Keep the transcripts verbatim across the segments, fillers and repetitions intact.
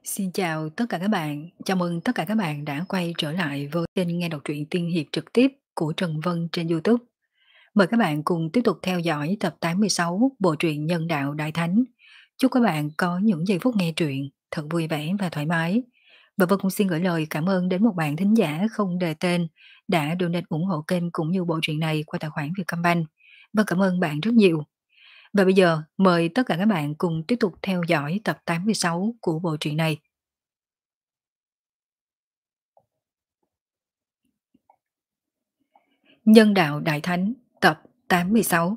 Xin chào tất cả các bạn, chào mừng tất cả các bạn đã quay trở lại với kênh nghe đọc truyện tiên hiệp trực tiếp của Trần Vân trên YouTube. Mời các bạn cùng tiếp tục theo dõi tập tám mươi sáu bộ truyện Nhân đạo Đại Thánh. Chúc các bạn có những giây phút nghe truyện thật vui vẻ và thoải mái. Và Vân cũng xin gửi lời cảm ơn đến một bạn thính giả không đề tên đã donate ủng hộ kênh cũng như bộ truyện này qua tài khoản Vietcombank. Vâng, cảm ơn bạn rất nhiều. Và bây giờ mời tất cả các bạn cùng tiếp tục theo dõi tập tám mươi sáu của bộ truyện này. Nhân đạo Đại Thánh tập tám mươi sáu.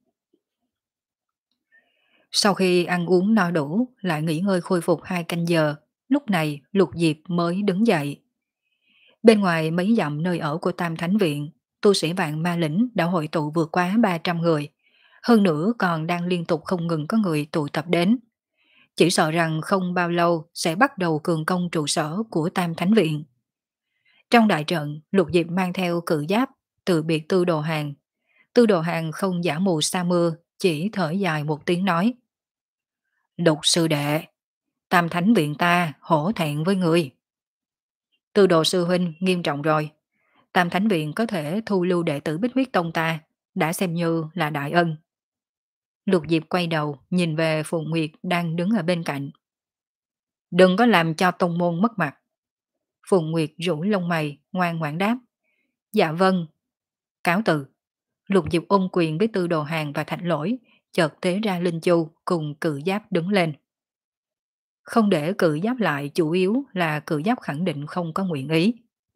Sau khi ăn uống no đủ, lại nghỉ ngơi khôi phục hai canh giờ, lúc này Lục Diệp mới đứng dậy. Bên ngoài mấy dặm nơi ở của Tam Thánh Viện, tu sĩ Vạn Ma Lĩnh đã hội tụ vượt quá ba trăm người. Hơn nữa còn đang liên tục không ngừng có người tụ tập đến. Chỉ sợ rằng không bao lâu sẽ bắt đầu cường công trụ sở của Tam Thánh Viện. Trong đại trận, Lục Diệp mang theo cự giáp, từ biệt Tư Đồ Hàng. Tư Đồ Hàng không giả mù sa mưa, chỉ thở dài một tiếng nói. Lục sư đệ, Tam Thánh Viện ta hổ thẹn với người. Tư Đồ sư huynh nghiêm trọng rồi. Tam Thánh Viện có thể thu lưu đệ tử Bích Huyết Tông ta, đã xem như là đại ân. Lục Diệp quay đầu, nhìn về Phụng Nguyệt đang đứng ở bên cạnh. Đừng có làm cho tông môn mất mặt. Phụng Nguyệt rủ lông mày, ngoan ngoãn đáp. Dạ vâng. Cáo từ. Lục Diệp ôm quyền với Tư Đồ Hàng và Thạch Lỗi, chợt tế ra Linh Chu cùng cự giáp đứng lên. Không để cự giáp lại chủ yếu là cự giáp khẳng định không có nguyện ý.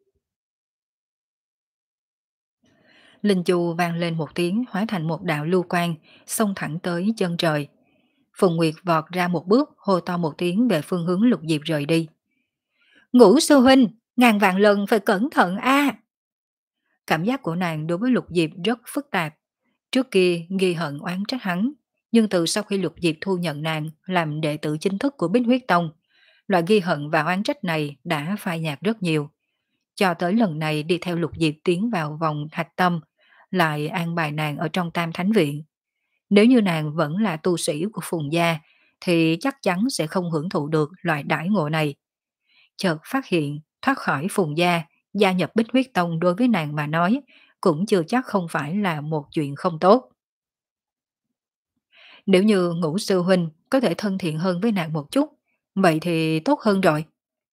Linh Chu vang lên một tiếng hóa thành một đạo lưu quang, xông thẳng tới chân trời. Phùng Nguyệt vọt ra một bước, hô to một tiếng về phương hướng Lục Diệp rời đi. Ngũ sư huynh, ngàn vạn lần phải cẩn thận a. Cảm giác của nàng đối với Lục Diệp rất phức tạp. Trước kia ghi hận oán trách hắn, nhưng từ sau khi Lục Diệp thu nhận nàng làm đệ tử chính thức của Bích Huyết Tông, loại ghi hận và oán trách này đã phai nhạt rất nhiều. Cho tới lần này đi theo Lục Diệp tiến vào vòng hạch tâm, lại an bài nàng ở trong Tam Thánh Viện. Nếu như nàng vẫn là tu sĩ của Phùng Gia, thì chắc chắn sẽ không hưởng thụ được loại đãi ngộ này. Chợt phát hiện thoát khỏi Phùng Gia, gia nhập Bích Huyết Tông đối với nàng mà nói, cũng chưa chắc không phải là một chuyện không tốt. Nếu như Ngũ sư huynh có thể thân thiện hơn với nàng một chút, vậy thì tốt hơn rồi.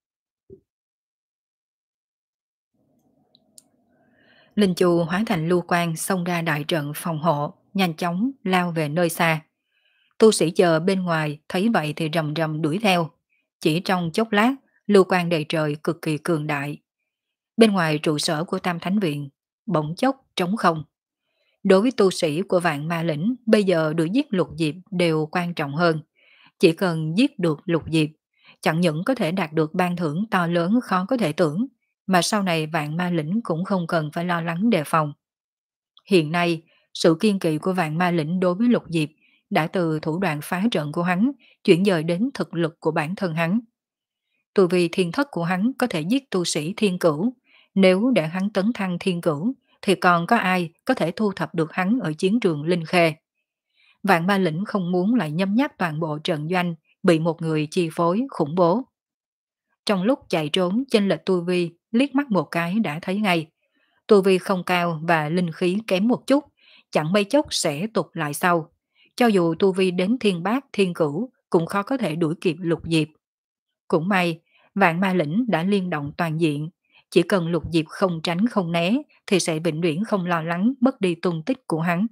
Linh Chu hóa thành lưu quang xông ra đại trận phòng hộ, nhanh chóng lao về nơi xa. Tu sĩ chờ bên ngoài thấy vậy thì rầm rầm đuổi theo. Chỉ trong chốc lát, lưu quang đầy trời cực kỳ cường đại. Bên ngoài trụ sở của Tam Thánh Viện, bỗng chốc trống không. Đối với tu sĩ của Vạn Ma Lĩnh, bây giờ đuổi giết Lục Diệp đều quan trọng hơn. Chỉ cần giết được Lục Diệp, chẳng những có thể đạt được ban thưởng to lớn khó có thể tưởng, mà sau này Vạn Ma Lĩnh cũng không cần phải lo lắng đề phòng. Hiện nay, sự kiên kỵ của Vạn Ma Lĩnh đối với Lục Diệp đã từ thủ đoạn phá trận của hắn chuyển dời đến thực lực của bản thân hắn. Tu vì thiên thất của hắn có thể giết tu sĩ thiên cửu, nếu để hắn tấn thăng thiên cửu thì còn có ai có thể thu thập được hắn ở chiến trường Linh Khê. Vạn Ma Lĩnh không muốn lại nhấm nháp toàn bộ trận doanh bị một người chi phối khủng bố. Trong lúc chạy trốn, chênh lệch tu vi liếc mắt một cái đã thấy ngay. Tu vi không cao và linh khí kém một chút, chẳng mấy chốc sẽ tụt lại sau. Cho dù tu vi đến thiên bát thiên cửu cũng khó có thể đuổi kịp Lục Diệp. Cũng may, Vạn Ma Lĩnh đã liên động toàn diện. Chỉ cần Lục Diệp không tránh không né thì sẽ vĩnh viễn không lo lắng mất đi tung tích của hắn.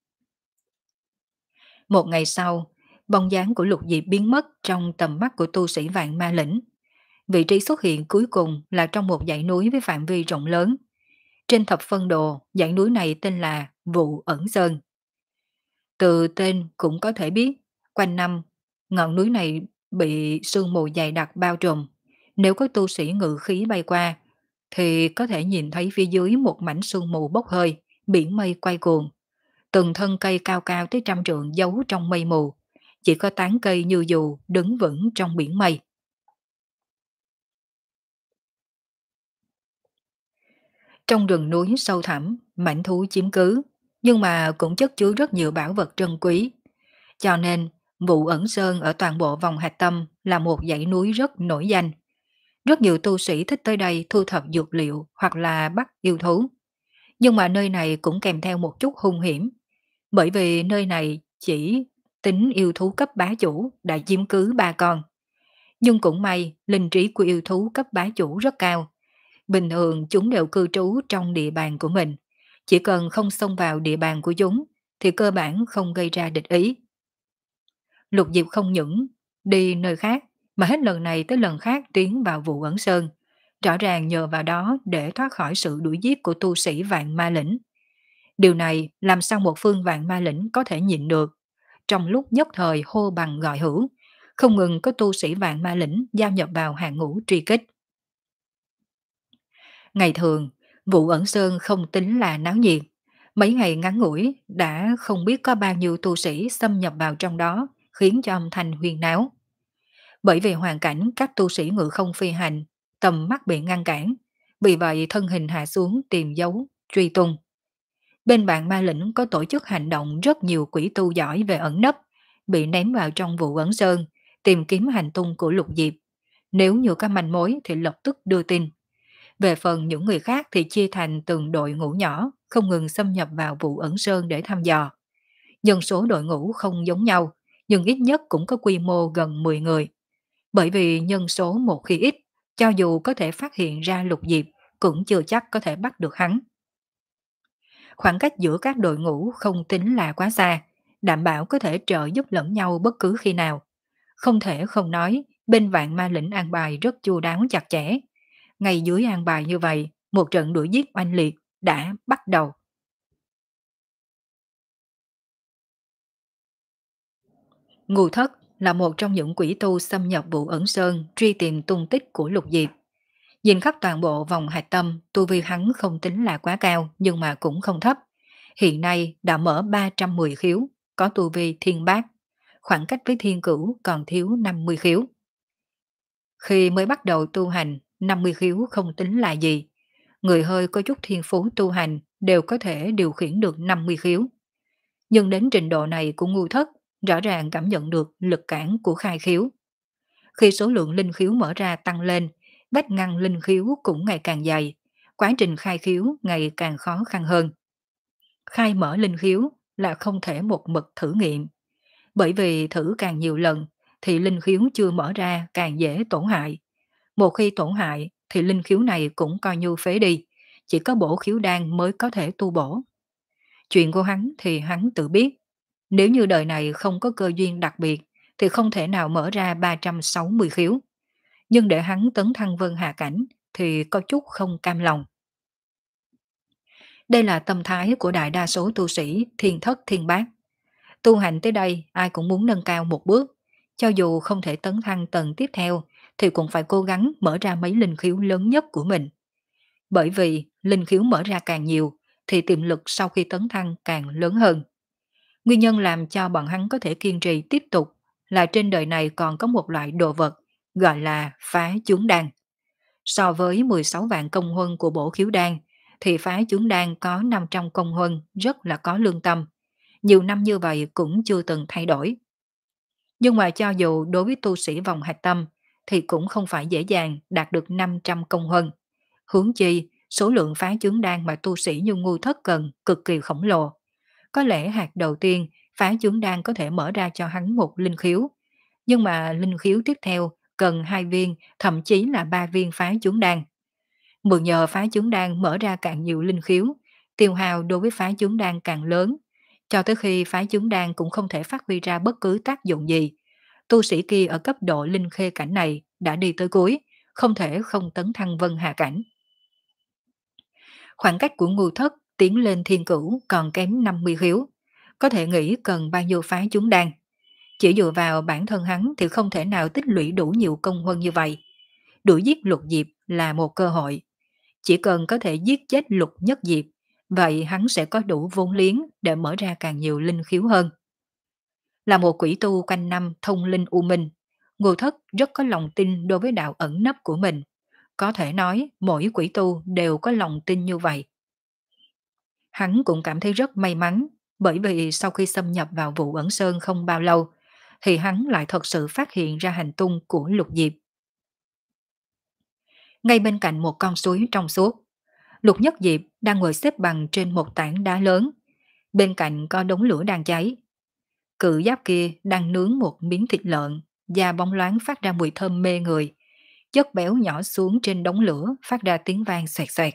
Một ngày sau, bóng dáng của Lục Diệp biến mất trong tầm mắt của tu sĩ Vạn Ma Lĩnh. Vị trí xuất hiện cuối cùng là trong một dãy núi với phạm vi rộng lớn. Trên thập phân đồ, dãy núi này tên là Vụ Ẩn Sơn. Từ tên cũng có thể biết, quanh năm, ngọn núi này bị sương mù dày đặc bao trùm. Nếu có tu sĩ ngự khí bay qua, thì có thể nhìn thấy phía dưới một mảnh sương mù bốc hơi, biển mây quay cuồng. Từng thân cây cao cao tới trăm trượng giấu trong mây mù, chỉ có tán cây như dù đứng vững trong biển mây. Trong rừng núi sâu thẳm, mảnh thú chiếm cứ, nhưng mà cũng chất chứa rất nhiều bảo vật trân quý. Cho nên, Vụ Ẩn Sơn ở toàn bộ vòng hạch tâm là một dãy núi rất nổi danh. Rất nhiều tu sĩ thích tới đây thu thập dược liệu hoặc là bắt yêu thú. Nhưng mà nơi này cũng kèm theo một chút hung hiểm, bởi vì nơi này chỉ tính yêu thú cấp bá chủ đã chiếm cứ ba con. Nhưng cũng may, linh trí của yêu thú cấp bá chủ rất cao. Bình thường chúng đều cư trú trong địa bàn của mình. Chỉ cần không xông vào địa bàn của chúng, thì cơ bản không gây ra địch ý. Lục Diệp không những đi nơi khác, mà hết lần này tới lần khác tiến vào vụ ẩn sơn. Rõ ràng nhờ vào đó để thoát khỏi sự đuổi giết của tu sĩ vạn ma lĩnh. Điều này làm sao một phương vạn ma lĩnh có thể nhịn được. Trong lúc nhất thời hô bằng gọi hữu, không ngừng có tu sĩ vạn ma lĩnh giao nhập vào hàng ngũ truy kích. Ngày thường, vụ ẩn sơn không tính là náo nhiệt. Mấy ngày ngắn ngủi đã không biết có bao nhiêu tu sĩ xâm nhập vào trong đó, khiến cho âm thanh huyên náo. Bởi vì hoàn cảnh các tu sĩ ngự không phi hành, tầm mắt bị ngăn cản, vì vậy thân hình hạ xuống tìm dấu, truy tung. Bên bạn ma lĩnh có tổ chức hành động rất nhiều quỷ tu giỏi về ẩn nấp, bị ném vào trong vụ ẩn sơn, tìm kiếm hành tung của Lục Diệp. Nếu như có manh mối thì lập tức đưa tin. Về phần những người khác thì chia thành từng đội ngũ nhỏ, không ngừng xâm nhập vào vụ ẩn sơn để thăm dò. Nhân số đội ngũ không giống nhau, nhưng ít nhất cũng có quy mô gần mười người. Bởi vì nhân số một khi ít, cho dù có thể phát hiện ra Lục Diệp, cũng chưa chắc có thể bắt được hắn. Khoảng cách giữa các đội ngũ không tính là quá xa, đảm bảo có thể trợ giúp lẫn nhau bất cứ khi nào. Không thể không nói, bên vạn ma lĩnh an bài rất chu đáo chặt chẽ. Ngay dưới an bài như vậy, một trận đuổi giết oanh liệt đã bắt đầu. Ngưu Thất là một trong những quỷ tu xâm nhập vụ ẩn sơn truy tìm tung tích của Lục Diệp. Nhìn khắp toàn bộ vòng hạch tâm, tu vi hắn không tính là quá cao nhưng mà cũng không thấp. Hiện nay đã mở ba trăm mười khiếu, có tu vi thiên bát. Khoảng cách với thiên cửu còn thiếu năm mươi khiếu. Khi mới bắt đầu tu hành, năm mươi khiếu không tính là gì. Người hơi có chút thiên phú tu hành đều có thể điều khiển được năm mươi khiếu. Nhưng đến trình độ này của Ngưu Thất, rõ ràng cảm nhận được lực cản của khai khiếu. Khi số lượng linh khiếu mở ra tăng lên, vách ngăn linh khiếu cũng ngày càng dày, quá trình khai khiếu ngày càng khó khăn hơn. Khai mở linh khiếu là không thể một mực thử nghiệm, bởi vì thử càng nhiều lần thì linh khiếu chưa mở ra càng dễ tổn hại. Một khi tổn hại thì linh khiếu này cũng coi như phế đi, chỉ có bổ khiếu đan mới có thể tu bổ. Chuyện của hắn thì hắn tự biết, nếu như đời này không có cơ duyên đặc biệt thì không thể nào mở ra ba trăm sáu mươi khiếu. Nhưng để hắn tấn thăng vân hạ cảnh thì có chút không cam lòng. Đây là tâm thái của đại đa số tu sĩ thiên thất thiên bát. Tu hành tới đây ai cũng muốn nâng cao một bước, cho dù không thể tấn thăng tầng tiếp theo thì cũng phải cố gắng mở ra mấy linh khiếu lớn nhất của mình. Bởi vì linh khiếu mở ra càng nhiều thì tiềm lực sau khi tấn thăng càng lớn hơn. Nguyên nhân làm cho bọn hắn có thể kiên trì tiếp tục là trên đời này còn có một loại đồ vật gọi là phá chướng đan. So với mười sáu vạn công huân của bổ khiếu đan thì phá chướng đan có năm trăm công huân rất là có lương tâm. Nhiều năm như vậy cũng chưa từng thay đổi. Nhưng mà cho dù đối với tu sĩ vòng hạch tâm thì cũng không phải dễ dàng đạt được năm trăm công huân. Huống chi, số lượng phá chướng đan mà tu sĩ như Ngưu Thất cần cực kỳ khổng lồ. Có lẽ hạt đầu tiên phá chướng đan có thể mở ra cho hắn một linh khiếu. Nhưng mà linh khiếu tiếp theo cần hai viên, thậm chí là ba viên phá chướng đan. Mượn nhờ phá chướng đan mở ra càng nhiều linh khiếu, tiêu hao đối với phá chướng đan càng lớn, cho tới khi phá chướng đan cũng không thể phát huy ra bất cứ tác dụng gì. Tu sĩ kia ở cấp độ linh khê cảnh này đã đi tới cuối, không thể không tấn thăng vân hạ cảnh. Khoảng cách của Ngưu Thất tiến lên thiên cửu còn kém năm mươi khiếu, có thể nghĩ cần bao nhiêu phá chướng đan. Chỉ dựa vào bản thân hắn thì không thể nào tích lũy đủ nhiều công huân như vậy. Đuổi giết Lục Diệp là một cơ hội. Chỉ cần có thể giết chết Lục Nhất Diệp, vậy hắn sẽ có đủ vốn liếng để mở ra càng nhiều linh khiếu hơn. Là một quỷ tu quanh năm thông linh u minh, Ngô Thất rất có lòng tin đối với đạo ẩn nấp của mình. Có thể nói mỗi quỷ tu đều có lòng tin như vậy. Hắn cũng cảm thấy rất may mắn, bởi vì sau khi xâm nhập vào vụ ẩn sơn không bao lâu, thì hắn lại thật sự phát hiện ra hành tung của Lục Diệp. Ngay bên cạnh một con suối trong suốt, Lục Nhất Diệp đang ngồi xếp bằng trên một tảng đá lớn, bên cạnh có đống lửa đang cháy. Cự giáp kia đang nướng một miếng thịt lợn, da bóng loáng phát ra mùi thơm mê người, chất béo nhỏ xuống trên đống lửa phát ra tiếng vang xoẹt xoẹt.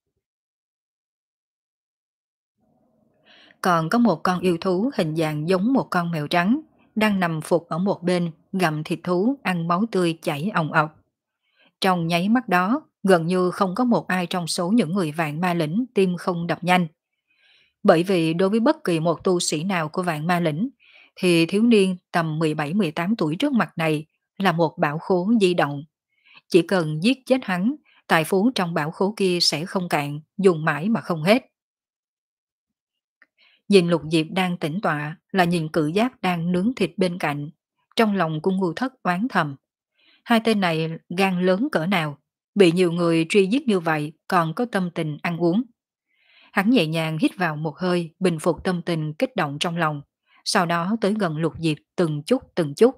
Còn có một con yêu thú hình dạng giống một con mèo trắng, đang nằm phục ở một bên, gặm thịt thú ăn máu tươi chảy òng ọc. Trong nháy mắt đó, gần như không có một ai trong số những người vạn ma lĩnh tim không đập nhanh. Bởi vì đối với bất kỳ một tu sĩ nào của vạn ma lĩnh, thì thiếu niên tầm mười bảy mười tám tuổi trước mặt này là một bảo khố di động. Chỉ cần giết chết hắn, tài phú trong bảo khố kia sẽ không cạn, dùng mãi mà không hết. Nhìn Lục Diệp đang tĩnh tọa là nhìn cự giáp đang nướng thịt bên cạnh. Trong lòng của ngu thất oán thầm. Hai tên này gan lớn cỡ nào, bị nhiều người truy giết như vậy còn có tâm tình ăn uống. Hắn nhẹ nhàng hít vào một hơi, bình phục tâm tình kích động trong lòng, sau đó tới gần Lục Diệp từng chút từng chút.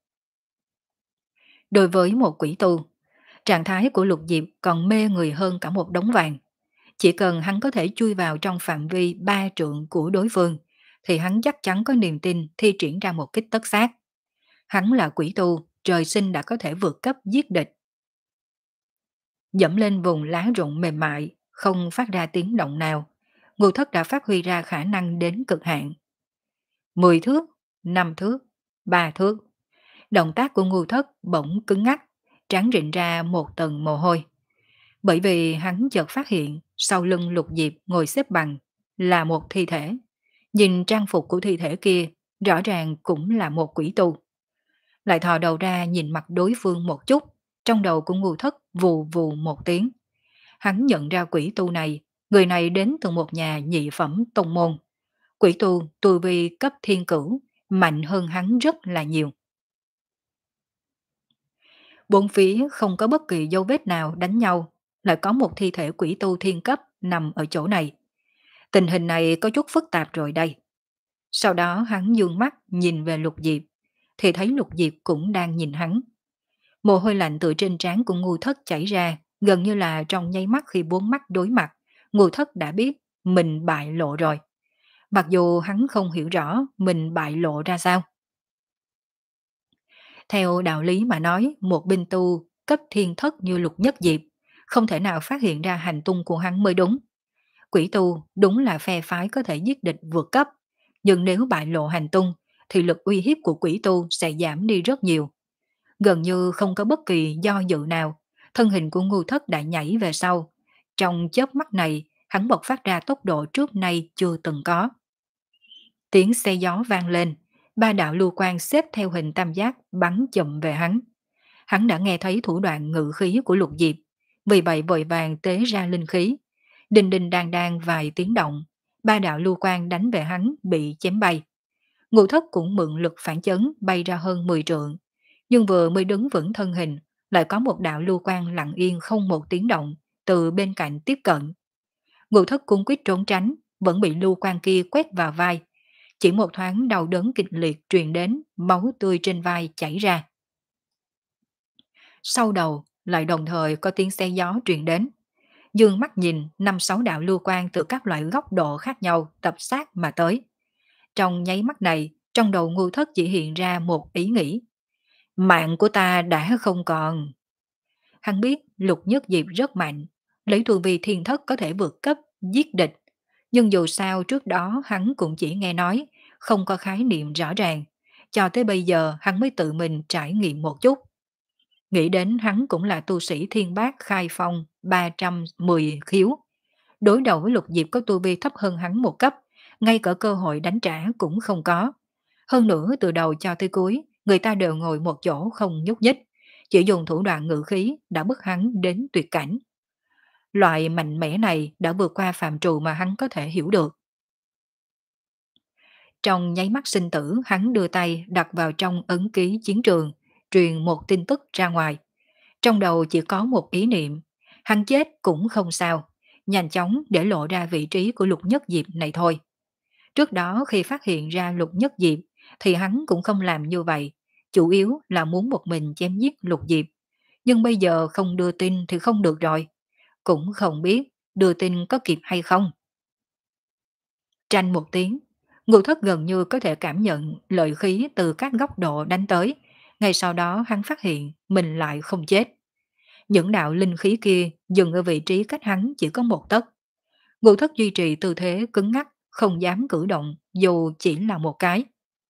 Đối với một quỷ tu, trạng thái của Lục Diệp còn mê người hơn cả một đống vàng. Chỉ cần hắn có thể chui vào trong phạm vi ba trượng của đối phương, thì hắn chắc chắn có niềm tin thi triển ra một kích tất sát. Hắn là quỷ tu, trời sinh đã có thể vượt cấp giết địch. Dẫm lên vùng lá rụng mềm mại, không phát ra tiếng động nào, Ngô Thất đã phát huy ra khả năng đến cực hạn. Mười thước, năm thước, ba thước. Động tác của Ngô Thất bỗng cứng ngắc, trán rịn ra một tầng mồ hôi. Bởi vì hắn chợt phát hiện sau lưng Lục Diệp ngồi xếp bằng là một thi thể. Nhìn trang phục của thi thể kia, rõ ràng cũng là một quỷ tu. Lại thò đầu ra nhìn mặt đối phương một chút, trong đầu của Ngô Thất vù vù một tiếng. Hắn nhận ra quỷ tu này, người này đến từ một nhà nhị phẩm tông môn. Quỷ tu tu vi cấp thiên cửu, mạnh hơn hắn rất là nhiều. Bốn phía không có bất kỳ dấu vết nào đánh nhau, lại có một thi thể quỷ tu thiên cấp nằm ở chỗ này. Tình hình này có chút phức tạp rồi đây. Sau đó hắn dương mắt nhìn về Lục Diệp, thì thấy Lục Diệp cũng đang nhìn hắn. Mồ hôi lạnh từ trên trán của Ngu Thất chảy ra, gần như là trong nháy mắt khi bốn mắt đối mặt, Ngu Thất đã biết mình bại lộ rồi. Mặc dù hắn không hiểu rõ mình bại lộ ra sao. Theo đạo lý mà nói, một binh tu cấp thiên thất như Lục Nhất Diệp không thể nào phát hiện ra hành tung của hắn mới đúng. Quỷ tu đúng là phe phái có thể giết địch vượt cấp, nhưng nếu bại lộ hành tung thì lực uy hiếp của quỷ tu sẽ giảm đi rất nhiều. Gần như không có bất kỳ do dự nào, thân hình của Ngưu Thất đã nhảy về sau. Trong chớp mắt này, hắn bộc phát ra tốc độ trước nay chưa từng có. Tiếng xe gió vang lên, ba đạo lưu quang xếp theo hình tam giác bắn chậm về hắn. Hắn đã nghe thấy thủ đoạn ngự khí của Lục Diệp, vì vậy vội vàng tế ra linh khí. Đinh đinh đang đang vài tiếng động, ba đạo lưu quang đánh về hắn bị chém bay. Ngũ Thất cũng mượn lực phản chấn bay ra hơn mười trượng, nhưng vừa mới đứng vững thân hình, lại có một đạo lưu quang lặng yên không một tiếng động từ bên cạnh tiếp cận. Ngũ Thất cũng quyết trốn tránh, vẫn bị lưu quang kia quét vào vai. Chỉ một thoáng đau đớn kịch liệt truyền đến, máu tươi trên vai chảy ra. Sau đầu lại đồng thời có tiếng xe gió truyền đến. Dương mắt nhìn năm sáu đạo lưu quang từ các loại góc độ khác nhau tập sát mà tới. Trong nháy mắt này, trong đầu Ngưu Thất chỉ hiện ra một ý nghĩ. Mạng của ta đã không còn. Hắn biết Lục Nhất Diệp rất mạnh, lấy tu vi thiên thất có thể vượt cấp, giết địch. Nhưng dù sao trước đó hắn cũng chỉ nghe nói, không có khái niệm rõ ràng. Cho tới bây giờ hắn mới tự mình trải nghiệm một chút. Nghĩ đến hắn cũng là tu sĩ thiên bát khai phong ba trăm mười khiếu. Đối đầu với Lục Diệp có tu vi thấp hơn hắn một cấp, ngay cả cơ hội đánh trả cũng không có. Hơn nữa từ đầu cho tới cuối, người ta đều ngồi một chỗ không nhúc nhích, chỉ dùng thủ đoạn ngự khí đã bức hắn đến tuyệt cảnh. Loại mạnh mẽ này đã vượt qua phạm trù mà hắn có thể hiểu được. Trong nháy mắt sinh tử, hắn đưa tay đặt vào trong ấn ký chiến trường, truyền một tin tức ra ngoài. Trong đầu chỉ có một ý niệm, hắn chết cũng không sao, nhanh chóng để lộ ra vị trí của Lục Nhất Diệp này thôi. Trước đó khi phát hiện ra Lục Nhất Diệp, thì hắn cũng không làm như vậy, chủ yếu là muốn một mình chém giết Lục Diệp. Nhưng bây giờ không đưa tin thì không được rồi, cũng không biết đưa tin có kịp hay không. Tranh một tiếng, Ngưu Thất gần như có thể cảm nhận lợi khí từ các góc độ đánh tới. Ngay sau đó hắn phát hiện mình lại không chết. Những đạo linh khí kia dừng ở vị trí cách hắn chỉ có một tấc. Ngưu Thất duy trì tư thế cứng ngắc, không dám cử động dù chỉ là một cái.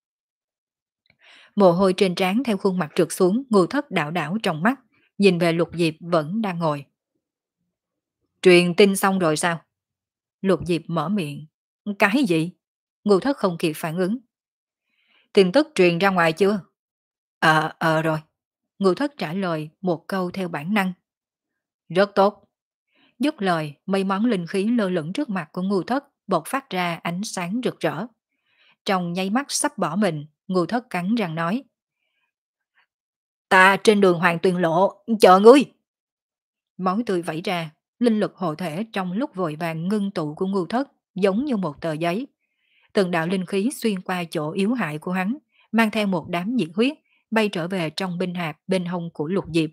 Mồ hôi trên trán theo khuôn mặt trượt xuống, Ngưu Thất đảo đảo trong mắt, nhìn về Lục Diệp vẫn đang ngồi. Truyền tin xong rồi sao? Lục Diệp mở miệng. Cái gì? Ngưu Thất không kịp phản ứng. Tin tức truyền ra ngoài chưa? Ờ, ờ rồi. Ngưu Thất trả lời một câu theo bản năng. Rất tốt. Dứt lời, mấy món linh khí lơ lửng trước mặt của Ngưu Thất bộc phát ra ánh sáng rực rỡ. Trong nháy mắt sắp bỏ mình, Ngưu Thất cắn răng nói. Ta trên đường Hoàng Tuyền Lộ, chờ ngươi. Máu tươi vẩy ra, linh lực hộ thể trong lúc vội vàng ngưng tụ của Ngưu Thất giống như một tờ giấy. Từng đạo linh khí xuyên qua chỗ yếu hại của hắn, mang theo một đám nhiệt huyết, bay trở về trong binh hạp bên hông của Lục Diệp.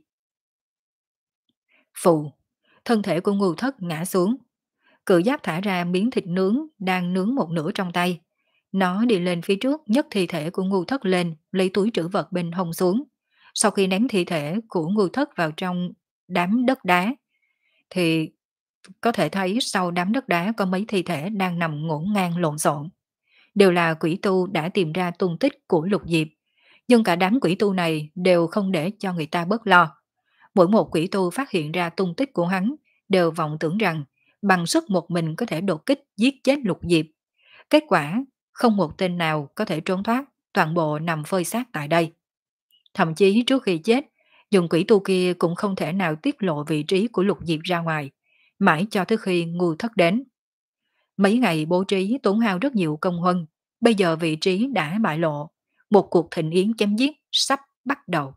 Phù, thân thể của Ngưu Thất ngã xuống. Cự giáp thả ra miếng thịt nướng đang nướng một nửa trong tay. Nó đi lên phía trước nhấc thi thể của Ngưu Thất lên, lấy túi trữ vật bên hông xuống. Sau khi ném thi thể của Ngưu Thất vào trong đám đất đá, thì có thể thấy sau đám đất đá có mấy thi thể đang nằm ngổn ngang lộn xộn. Đều là quỷ tu đã tìm ra tung tích của Lục Diệp. Nhưng cả đám quỷ tu này đều không để cho người ta bớt lo. Mỗi một quỷ tu phát hiện ra tung tích của hắn đều vọng tưởng rằng bằng sức một mình có thể đột kích giết chết Lục Diệp. Kết quả, không một tên nào có thể trốn thoát, toàn bộ nằm phơi xác tại đây. Thậm chí trước khi chết, dùng quỷ tu kia cũng không thể nào tiết lộ vị trí của Lục Diệp ra ngoài, mãi cho tới khi Ngưu Thất đến. Mấy ngày bố trí tốn hao rất nhiều công huân, bây giờ vị trí đã bại lộ, một cuộc thịnh yến chém giết sắp bắt đầu.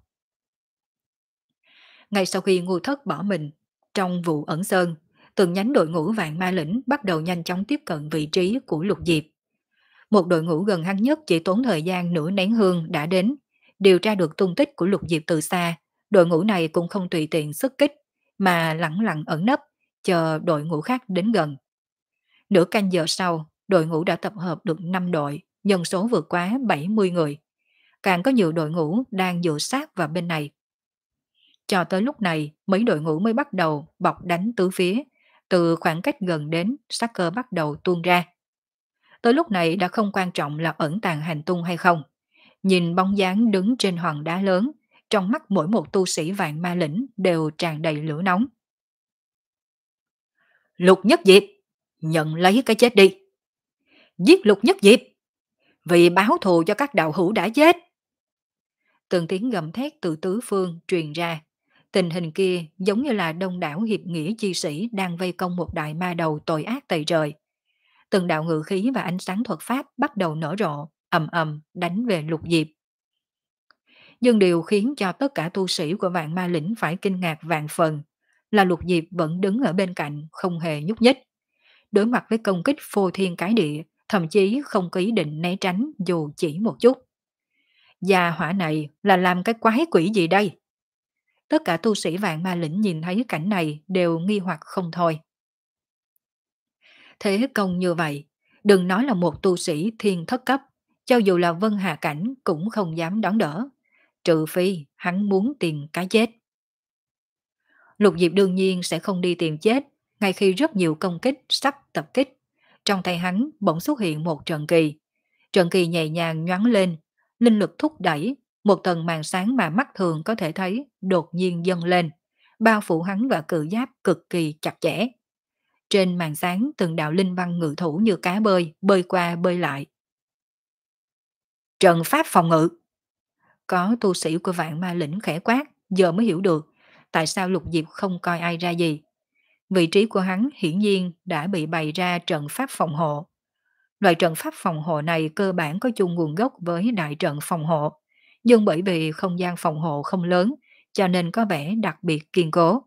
Ngay sau khi Ngưu Thất bỏ mình, trong vụ ẩn sơn, từng nhánh đội ngũ vạn ma lĩnh bắt đầu nhanh chóng tiếp cận vị trí của Lục Diệp. Một đội ngũ gần hắn nhất chỉ tốn thời gian nửa nén hương đã đến, điều tra được tung tích của Lục Diệp từ xa. Đội ngũ này cũng không tùy tiện xuất kích, mà lẳng lặng ẩn nấp, chờ đội ngũ khác đến gần. Nửa canh giờ sau, đội ngũ đã tập hợp được năm đội, nhân số vượt quá bảy mươi người. Càng có nhiều đội ngũ đang dựa sát vào bên này. Cho tới lúc này, mấy đội ngũ mới bắt đầu bọc đánh tứ phía, từ khoảng cách gần đến, sát cơ bắt đầu tuôn ra. Tới lúc này đã không quan trọng là ẩn tàng hành tung hay không. Nhìn bóng dáng đứng trên hòn đá lớn, trong mắt mỗi một tu sĩ vạn ma lĩnh đều tràn đầy lửa nóng. Lục Nhất Diệp, nhận lấy cái chết đi. Giết Lục Nhất Diệp, vì báo thù cho các đạo hữu đã chết. Từng tiếng gầm thét từ tứ phương truyền ra. Tình hình kia giống như là đông đảo hiệp nghĩa chi sĩ đang vây công một đại ma đầu tội ác tày trời. Từng đạo ngự khí và ánh sáng thuật pháp bắt đầu nở rộ, ầm ầm đánh về Lục Diệp. Nhưng điều khiến cho tất cả tu sĩ của vạn ma lĩnh phải kinh ngạc vạn phần là Lục Diệp vẫn đứng ở bên cạnh không hề nhúc nhích. Đối mặt với công kích phô thiên cái địa, thậm chí không có ý định né tránh dù chỉ một chút. Gia hỏa này là làm cái quái quỷ gì đây? Tất cả tu sĩ vạn ma lĩnh nhìn thấy cảnh này đều nghi hoặc không thôi. Thế công như vậy, đừng nói là một tu sĩ thiên thất cấp, cho dù là Vân Hà Cảnh cũng không dám đón đỡ, trừ phi hắn muốn tìm cái chết. Lục Diệp đương nhiên sẽ không đi tìm chết, ngay khi rất nhiều công kích sắp tập kích. Trong tay hắn bỗng xuất hiện một trận kỳ. Trận kỳ nhẹ nhàng nhoắn lên, linh lực thúc đẩy, một tầng màn sáng mà mắt thường có thể thấy đột nhiên dâng lên, bao phủ hắn và cự giáp cực kỳ chặt chẽ. Trên màn sáng từng đạo linh văn ngự thủ như cá bơi, bơi qua bơi lại. Trận pháp phòng ngự. Có tu sĩ của vạn ma lĩnh khẽ quát, giờ mới hiểu được tại sao Lục Diệp không coi ai ra gì. Vị trí của hắn hiển nhiên đã bị bày ra trận pháp phòng hộ. Loại trận pháp phòng hộ này cơ bản có chung nguồn gốc với đại trận phòng hộ, nhưng bởi vì không gian phòng hộ không lớn, cho nên có vẻ đặc biệt kiên cố.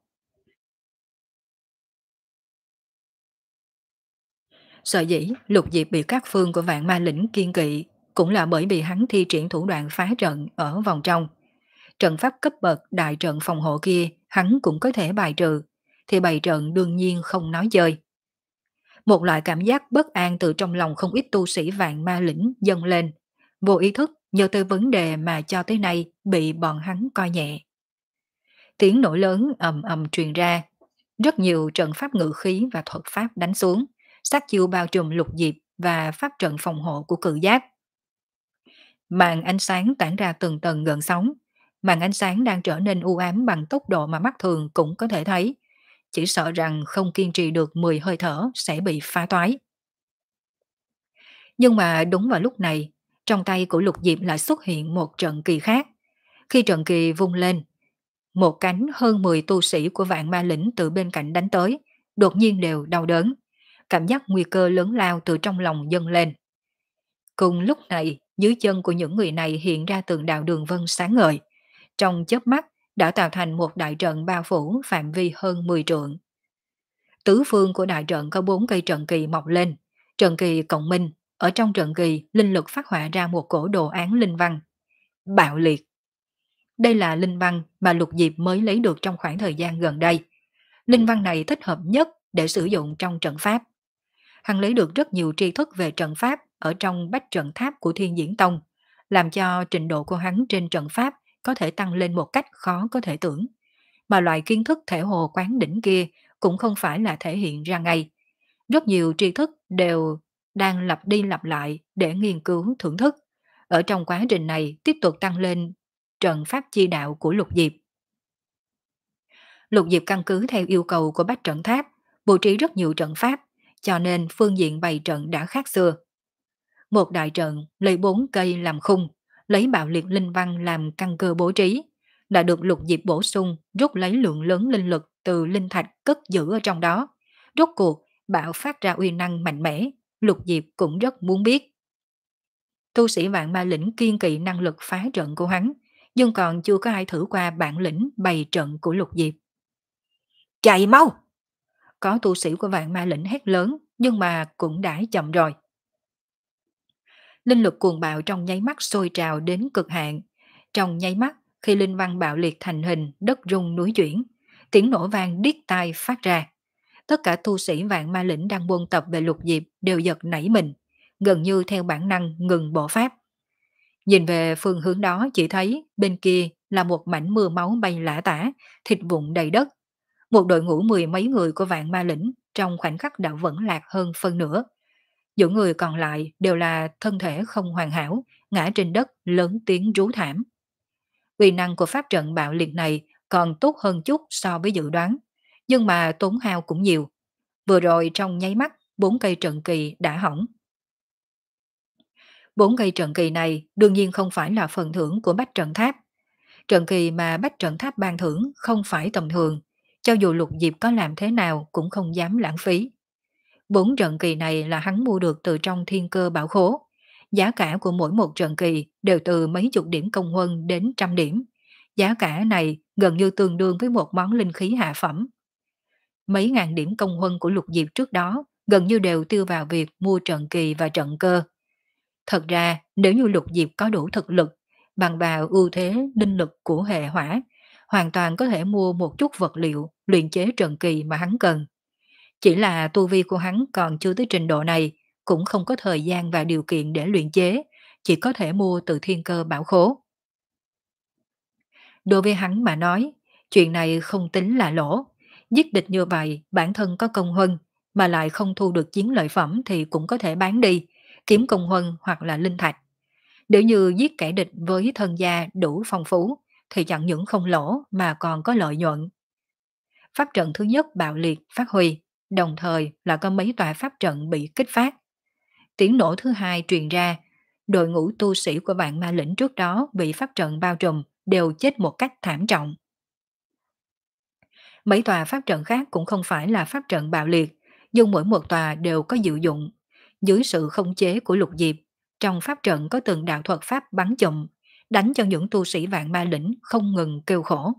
Sở dĩ Lục Diệp bị các phương của vạn ma lĩnh kiên kỵ, Cũng là bởi vì hắn thi triển thủ đoạn phá trận ở vòng trong. Trận pháp cấp bậc đại trận phòng hộ kia hắn cũng có thể bài trừ, thì bày trận đương nhiên không nói chơi. Một loại cảm giác bất an từ trong lòng không ít tu sĩ vạn ma lĩnh dâng lên, vô ý thức nhớ tới vấn đề mà cho tới nay bị bọn hắn coi nhẹ. Tiếng nổ lớn ầm ầm truyền ra, rất nhiều trận pháp ngự khí và thuật pháp đánh xuống, sát chiêu bao trùm lục diệp và pháp trận phòng hộ của cự giác. Màn ánh sáng tản ra từng tầng gợn sóng, màn ánh sáng đang trở nên u ám bằng tốc độ mà mắt thường cũng có thể thấy, chỉ sợ rằng không kiên trì được mười hơi thở sẽ bị phá toái. Nhưng mà đúng vào lúc này, trong tay của Lục Diệp lại xuất hiện một trận kỳ khác. Khi trận kỳ vung lên, một cánh hơn mười tu sĩ của vạn ma lĩnh từ bên cạnh đánh tới, đột nhiên đều đau đớn. Cảm giác nguy cơ lớn lao từ trong lòng dâng lên. Cùng lúc này, dưới chân của những người này hiện ra từng đạo đường vân sáng ngời. Trong chớp mắt, đã tạo thành một đại trận bao phủ phạm vi hơn mười trượng. Tứ phương của đại trận có bốn cây trận kỳ mọc lên. Trận kỳ cộng minh, ở trong trận kỳ, linh lực phát họa ra một cổ đồ án linh văn. Bạo liệt. Đây là linh văn mà Lục Diệp mới lấy được trong khoảng thời gian gần đây. Linh văn này thích hợp nhất để sử dụng trong trận pháp. Hắn lấy được rất nhiều tri thức về trận pháp ở trong bách trận tháp của Thiên Diễn Tông, làm cho trình độ của hắn trên trận pháp có thể tăng lên một cách khó có thể tưởng. Mà loại kiến thức thể hồ quán đỉnh kia cũng không phải là thể hiện ra ngay. Rất nhiều tri thức đều đang lặp đi lặp lại để nghiên cứu thưởng thức. Ở trong quá trình này tiếp tục tăng lên trận pháp chi đạo của Lục Diệp. Lục Diệp căn cứ theo yêu cầu của bách trận tháp, bố trí rất nhiều trận pháp, cho nên phương diện bày trận đã khác xưa. Một đại trận lấy bốn cây làm khung, lấy bạo liệt linh văn làm căn cơ bố trí, đã được Lục Diệp bổ sung, rút lấy lượng lớn linh lực từ linh thạch cất giữ ở trong đó. Rốt cuộc, bạo phát ra uy năng mạnh mẽ, Lục Diệp cũng rất muốn biết. Tu sĩ vạn ma lĩnh kiên kỵ năng lực phá trận của hắn, nhưng còn chưa có ai thử qua bản lĩnh bày trận của Lục Diệp. Chạy mau! Có tu sĩ của vạn ma lĩnh hét lớn, nhưng mà cũng đã chậm rồi. Linh lực cuồng bạo trong nháy mắt sôi trào đến cực hạn. Trong nháy mắt, khi linh văn bạo liệt thành hình, đất rung núi chuyển, tiếng nổ vang điếc tai phát ra. Tất cả tu sĩ vạn ma lĩnh đang buôn tập về Lục Diệp đều giật nảy mình, gần như theo bản năng ngừng bộ pháp. Nhìn về phương hướng đó chỉ thấy bên kia là một mảnh mưa máu bay lả tả, thịt vụn đầy đất. Một đội ngũ mười mấy người của vạn ma lĩnh trong khoảnh khắc đã vẫn lạc hơn phân nửa. Những người còn lại đều là thân thể không hoàn hảo, ngã trên đất lớn tiếng rú thảm. Uy năng của pháp trận bạo liệt này còn tốt hơn chút so với dự đoán, nhưng mà tốn hao cũng nhiều. Vừa rồi trong nháy mắt, bốn cây trận kỳ đã hỏng. Bốn cây trận kỳ này đương nhiên không phải là phần thưởng của bách trận tháp. Trận kỳ mà bách trận tháp ban thưởng không phải tầm thường, cho dù Lục Diệp có làm thế nào cũng không dám lãng phí. Bốn trận kỳ này là hắn mua được từ trong thiên cơ bảo khố. Giá cả của mỗi một trận kỳ đều từ mấy chục điểm công huân đến trăm điểm. Giá cả này gần như tương đương với một món linh khí hạ phẩm. Mấy ngàn điểm công huân của Lục Diệp trước đó gần như đều tiêu vào việc mua trận kỳ và trận cơ. Thật ra, nếu như Lục Diệp có đủ thực lực, bằng vào ưu thế linh lực của hệ hỏa, hoàn toàn có thể mua một chút vật liệu luyện chế trận kỳ mà hắn cần. Chỉ là tu vi của hắn còn chưa tới trình độ này, cũng không có thời gian và điều kiện để luyện chế, chỉ có thể mua từ thiên cơ bảo khố. Đối với hắn mà nói, chuyện này không tính là lỗ. Giết địch như vậy, bản thân có công huân, mà lại không thu được chiến lợi phẩm thì cũng có thể bán đi, kiếm công huân hoặc là linh thạch. Nếu như giết kẻ địch với thân gia đủ phong phú, thì chẳng những không lỗ mà còn có lợi nhuận. Pháp trận thứ nhất bạo liệt phát huy, đồng thời là có mấy tòa pháp trận bị kích phát. Tiếng nổ thứ hai truyền ra, đội ngũ tu sĩ của vạn ma lĩnh trước đó bị pháp trận bao trùm đều chết một cách thảm trọng. Mấy tòa pháp trận khác cũng không phải là pháp trận bạo liệt, nhưng mỗi một tòa đều có diệu dụng. Dưới sự khống chế của Lục Diệp, trong pháp trận có từng đạo thuật pháp bắn chùm, đánh cho những tu sĩ vạn ma lĩnh không ngừng kêu khổ.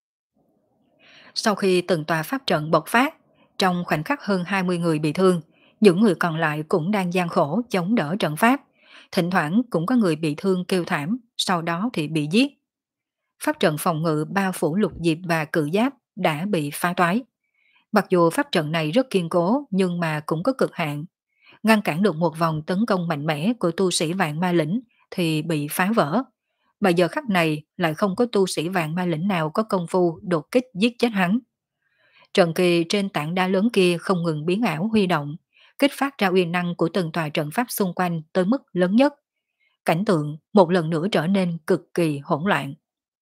Sau khi từng tòa pháp trận bộc phát, trong khoảnh khắc hơn hai mươi người bị thương, Những người còn lại cũng đang gian khổ chống đỡ trận pháp. Thỉnh thoảng cũng có người bị thương kêu thảm, sau đó thì bị giết. Pháp trận phòng ngự bao phủ Lục Diệp và Cự Giáp đã bị phá toái. Mặc dù pháp trận này rất kiên cố nhưng mà cũng có cực hạn. Ngăn cản được một vòng tấn công mạnh mẽ của tu sĩ vạn ma lĩnh thì bị phá vỡ. Mà giờ khắc này lại không có tu sĩ vạn ma lĩnh nào có công phu đột kích giết chết hắn. Trận kỳ trên tảng đá lớn kia không ngừng biến ảo huy động, kích phát ra uy năng của từng tòa trận pháp xung quanh tới mức lớn nhất. Cảnh tượng một lần nữa trở nên cực kỳ hỗn loạn.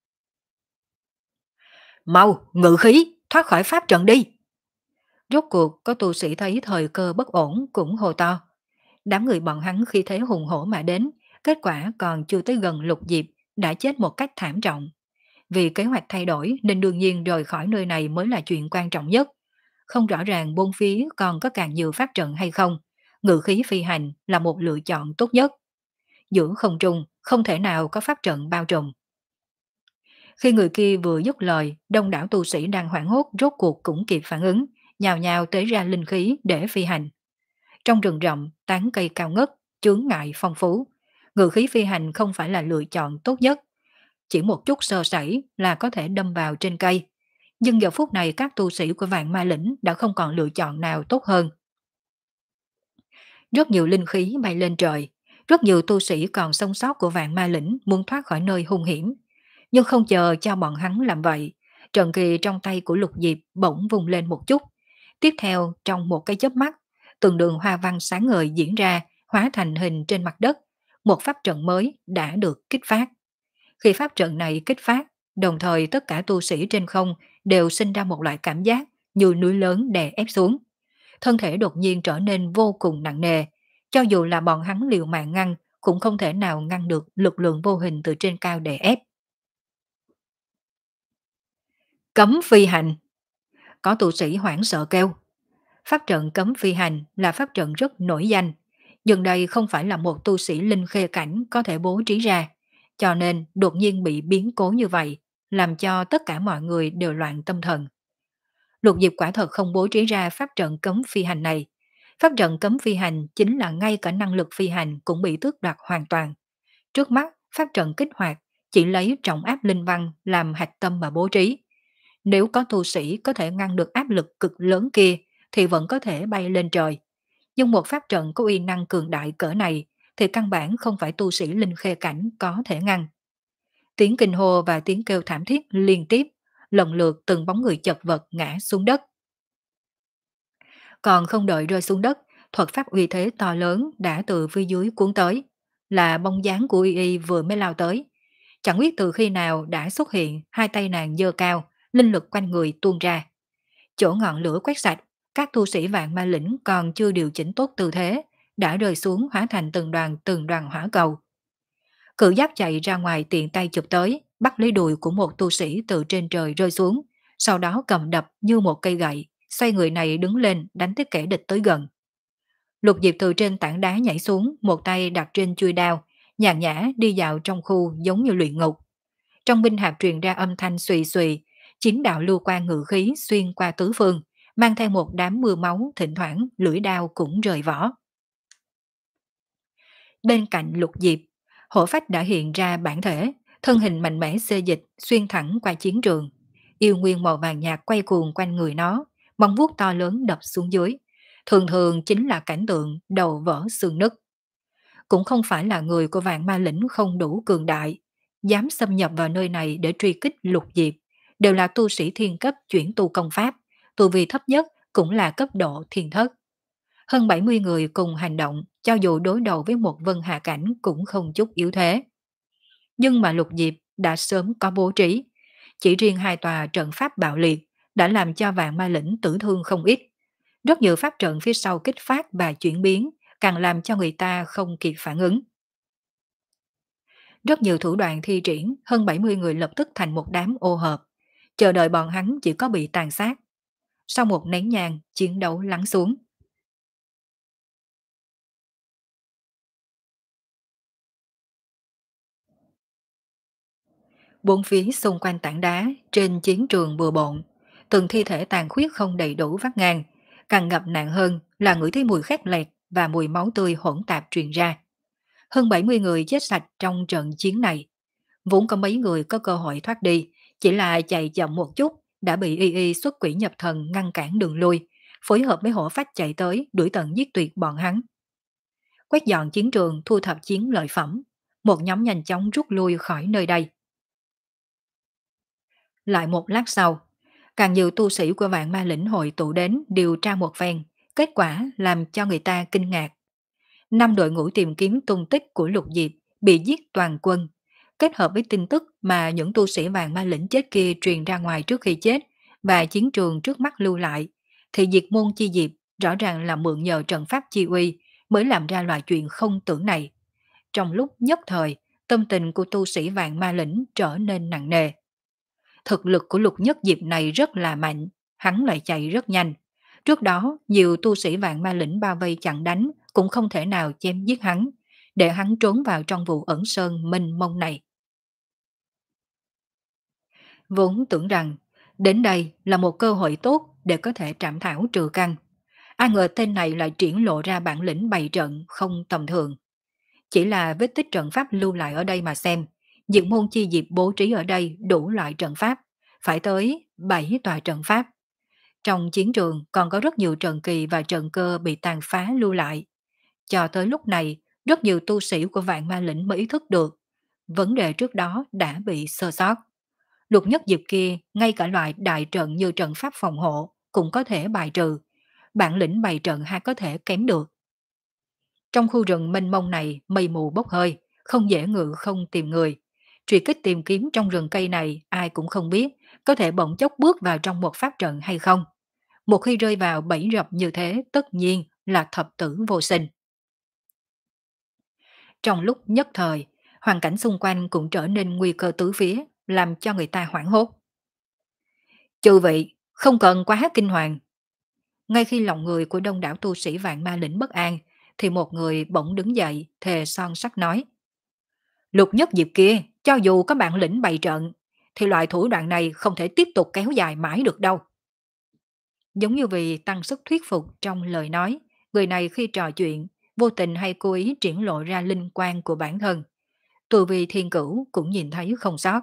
Mau, ngự khí, thoát khỏi pháp trận đi! Rốt cuộc có tu sĩ thấy thời cơ bất ổn cũng hô to. Đám người bọn hắn khi thế hùng hổ mà đến, kết quả còn chưa tới gần Lục Diệp đã chết một cách thảm trọng. Vì kế hoạch thay đổi nên đương nhiên rời khỏi nơi này mới là chuyện quan trọng nhất. Không rõ ràng bốn phía còn có càng nhiều pháp trận hay không, ngự khí phi hành là một lựa chọn tốt nhất. Giữa không trung không thể nào có pháp trận bao trùm. Khi người kia vừa dứt lời, đông đảo tu sĩ đang hoảng hốt rốt cuộc cũng kịp phản ứng, nhào nhào tới ra linh khí để phi hành. Trong rừng rậm, tán cây cao ngất, chướng ngại phong phú. Ngự khí phi hành không phải là lựa chọn tốt nhất. Chỉ một chút sơ sẩy là có thể đâm vào trên cây. Nhưng giờ phút này các tu sĩ của vạn ma lĩnh đã không còn lựa chọn nào tốt hơn. Rất nhiều linh khí bay lên trời. Rất nhiều tu sĩ còn sống sót của vạn ma lĩnh muốn thoát khỏi nơi hung hiểm. Nhưng không chờ cho bọn hắn làm vậy. Trận kỳ trong tay của Lục Diệp bỗng vùng lên một chút. Tiếp theo trong một cái chớp mắt, từng đường hoa văn sáng ngời diễn ra, hóa thành hình trên mặt đất. Một pháp trận mới đã được kích phát. Khi pháp trận này kích phát, đồng thời tất cả tu sĩ trên không đều sinh ra một loại cảm giác như núi lớn đè ép xuống. Thân thể đột nhiên trở nên vô cùng nặng nề. Cho dù là bọn hắn liều mạng ngăn, cũng không thể nào ngăn được lực lượng vô hình từ trên cao đè ép. Cấm phi hành! Có tu sĩ hoảng sợ kêu. Pháp trận cấm phi hành là pháp trận rất nổi danh. Nhưng đây không phải là một tu sĩ linh khê cảnh có thể bố trí ra. Cho nên đột nhiên bị biến cố như vậy, làm cho tất cả mọi người đều loạn tâm thần. Lục Diệp quả thật không bố trí ra pháp trận cấm phi hành này. Pháp trận cấm phi hành chính là ngay cả năng lực phi hành cũng bị tước đoạt hoàn toàn. Trước mắt, pháp trận kích hoạt chỉ lấy trọng áp linh văn làm hạch tâm mà bố trí. Nếu có tu sĩ có thể ngăn được áp lực cực lớn kia thì vẫn có thể bay lên trời. Nhưng một pháp trận có uy năng cường đại cỡ này thì căn bản không phải tu sĩ linh khê cảnh có thể ngăn. Tiếng kinh hô và tiếng kêu thảm thiết liên tiếp, lần lượt từng bóng người chật vật ngã xuống đất. Còn không đợi rơi xuống đất, thuật pháp uy thế to lớn đã từ phía dưới cuốn tới, là bóng dáng của Y Y vừa mới lao tới. Chẳng biết từ khi nào đã xuất hiện, hai tay nàng giơ cao, linh lực quanh người tuôn ra. Chỗ ngọn lửa quét sạch, các tu sĩ vạn ma lĩnh còn chưa điều chỉnh tốt tư thế, đã rơi xuống hóa thành từng đoàn từng đoàn hỏa cầu. Cự Giáp chạy ra ngoài tiện tay chụp tới, bắt lấy đùi của một tu sĩ từ trên trời rơi xuống, sau đó cầm đập như một cây gậy, xoay người này đứng lên đánh tới kẻ địch tới gần. Lục Diệp từ trên tảng đá nhảy xuống, một tay đặt trên chuôi đao, nhàn nhã đi dạo trong khu giống như luyện ngục. Trong binh hạp truyền ra âm thanh xùy xùy, chín đạo lưu quan ngự khí xuyên qua tứ phương, mang theo một đám mưa máu, thỉnh thoảng lưỡi đao cũng rời vỏ. Bên cạnh Lục Diệp, Hổ Phách đã hiện ra bản thể, thân hình mạnh mẽ xê dịch xuyên thẳng qua chiến trường. Yêu nguyên màu vàng nhạt quay cuồng quanh người nó, móng vuốt to lớn đập xuống dưới. Thường thường chính là cảnh tượng đầu vỡ xương nứt. Cũng không phải là người của vạn ma lĩnh không đủ cường đại, dám xâm nhập vào nơi này để truy kích Lục Diệp, đều là tu sĩ thiên cấp chuyển tu công pháp, tu vi thấp nhất cũng là cấp độ thiên thất. Hơn bảy mươi người cùng hành động, cho dù đối đầu với một vân hạ cảnh cũng không chút yếu thế. Nhưng mà Lục Diệp đã sớm có bố trí, chỉ riêng hai tòa trận pháp bạo liệt đã làm cho vạn ma lĩnh tử thương không ít. Rất nhiều pháp trận phía sau kích phát và chuyển biến, càng làm cho người ta không kịp phản ứng. Rất nhiều thủ đoạn thi triển, hơn bảy mươi người lập tức thành một đám ô hợp. Chờ đợi bọn hắn chỉ có bị tàn sát. Sau một nén nhang, chiến đấu lắng xuống. Bốn phía xung quanh tảng đá, trên chiến trường bừa bộn, từng thi thể tàn khuyết không đầy đủ vắt ngang, Càng gặp nạn hơn là ngửi thấy mùi khét lẹt và mùi máu tươi hỗn tạp truyền ra. Hơn bảy mươi người chết sạch trong trận chiến này. Vốn có mấy người có cơ hội thoát đi, chỉ là chạy chậm một chút đã bị Y Y xuất quỷ nhập thần ngăn cản đường lui, phối hợp với hổ phách chạy tới đuổi tận giết tuyệt bọn hắn. Quét dọn chiến trường thu thập chiến lợi phẩm, một nhóm nhanh chóng rút lui khỏi nơi đây. Lại một lát sau, càng nhiều tu sĩ của vạn ma lĩnh hội tụ đến điều tra một phen, kết quả làm cho người ta kinh ngạc. Năm đội ngũ tìm kiếm tung tích của Lục Diệp bị giết toàn quân, kết hợp với tin tức mà những tu sĩ vàng ma lĩnh chết kia truyền ra ngoài trước khi chết và chiến trường trước mắt lưu lại, thì diệt môn chi diệp rõ ràng là mượn nhờ trận pháp chi uy mới làm ra loại chuyện không tưởng này. Trong lúc nhất thời, tâm tình của tu sĩ vàng ma lĩnh trở nên nặng nề. Thực lực của Lục Nhất Diệp này rất là mạnh, hắn lại chạy rất nhanh. Trước đó, nhiều tu sĩ vạn ma lĩnh bao vây chặn đánh cũng không thể nào chém giết hắn, để hắn trốn vào trong vụ ẩn sơn mênh mông này. Vốn tưởng rằng, đến đây là một cơ hội tốt để có thể trảm thảo trừ căn. Ai ngờ tên này lại triển lộ ra bản lĩnh bày trận không tầm thường. Chỉ là vết tích trận pháp lưu lại ở đây mà xem, diệt môn chi diệp bố trí ở đây đủ loại trận pháp, phải tới bảy tòa trận pháp. Trong chiến trường còn có rất nhiều trận kỳ và trận cơ bị tàn phá lưu lại. Cho tới lúc này, rất nhiều tu sĩ của vạn ma lĩnh mới ý thức được. Vấn đề trước đó đã bị sơ sót. Lục nhất diệp kia, ngay cả loại đại trận như trận pháp phòng hộ cũng có thể bài trừ. Bản lĩnh bày trận hay có thể kém được. Trong khu rừng mênh mông này mây mù bốc hơi, không dễ ngự không tìm người. Truy kích tìm kiếm trong rừng cây này ai cũng không biết có thể bỗng chốc bước vào trong một pháp trận hay không. Một khi rơi vào bẫy rập như thế tất nhiên là thập tử vô sinh. Trong lúc nhất thời, hoàn cảnh xung quanh cũng trở nên nguy cơ tứ phía, làm cho người ta hoảng hốt. Chư vị, không cần quá kinh hoàng. Ngay khi lòng người của đông đảo tu sĩ vạn ma lĩnh bất an, thì một người bỗng đứng dậy, thề son sắt nói. Lục nhất diệp kia, cho dù có bản lĩnh bày trận, thì loại thủ đoạn này không thể tiếp tục kéo dài mãi được đâu. Giống như vì tăng sức thuyết phục trong lời nói, người này khi trò chuyện, vô tình hay cố ý triển lộ ra linh quan của bản thân. Tu vi thiên cửu cũng nhìn thấy không sót.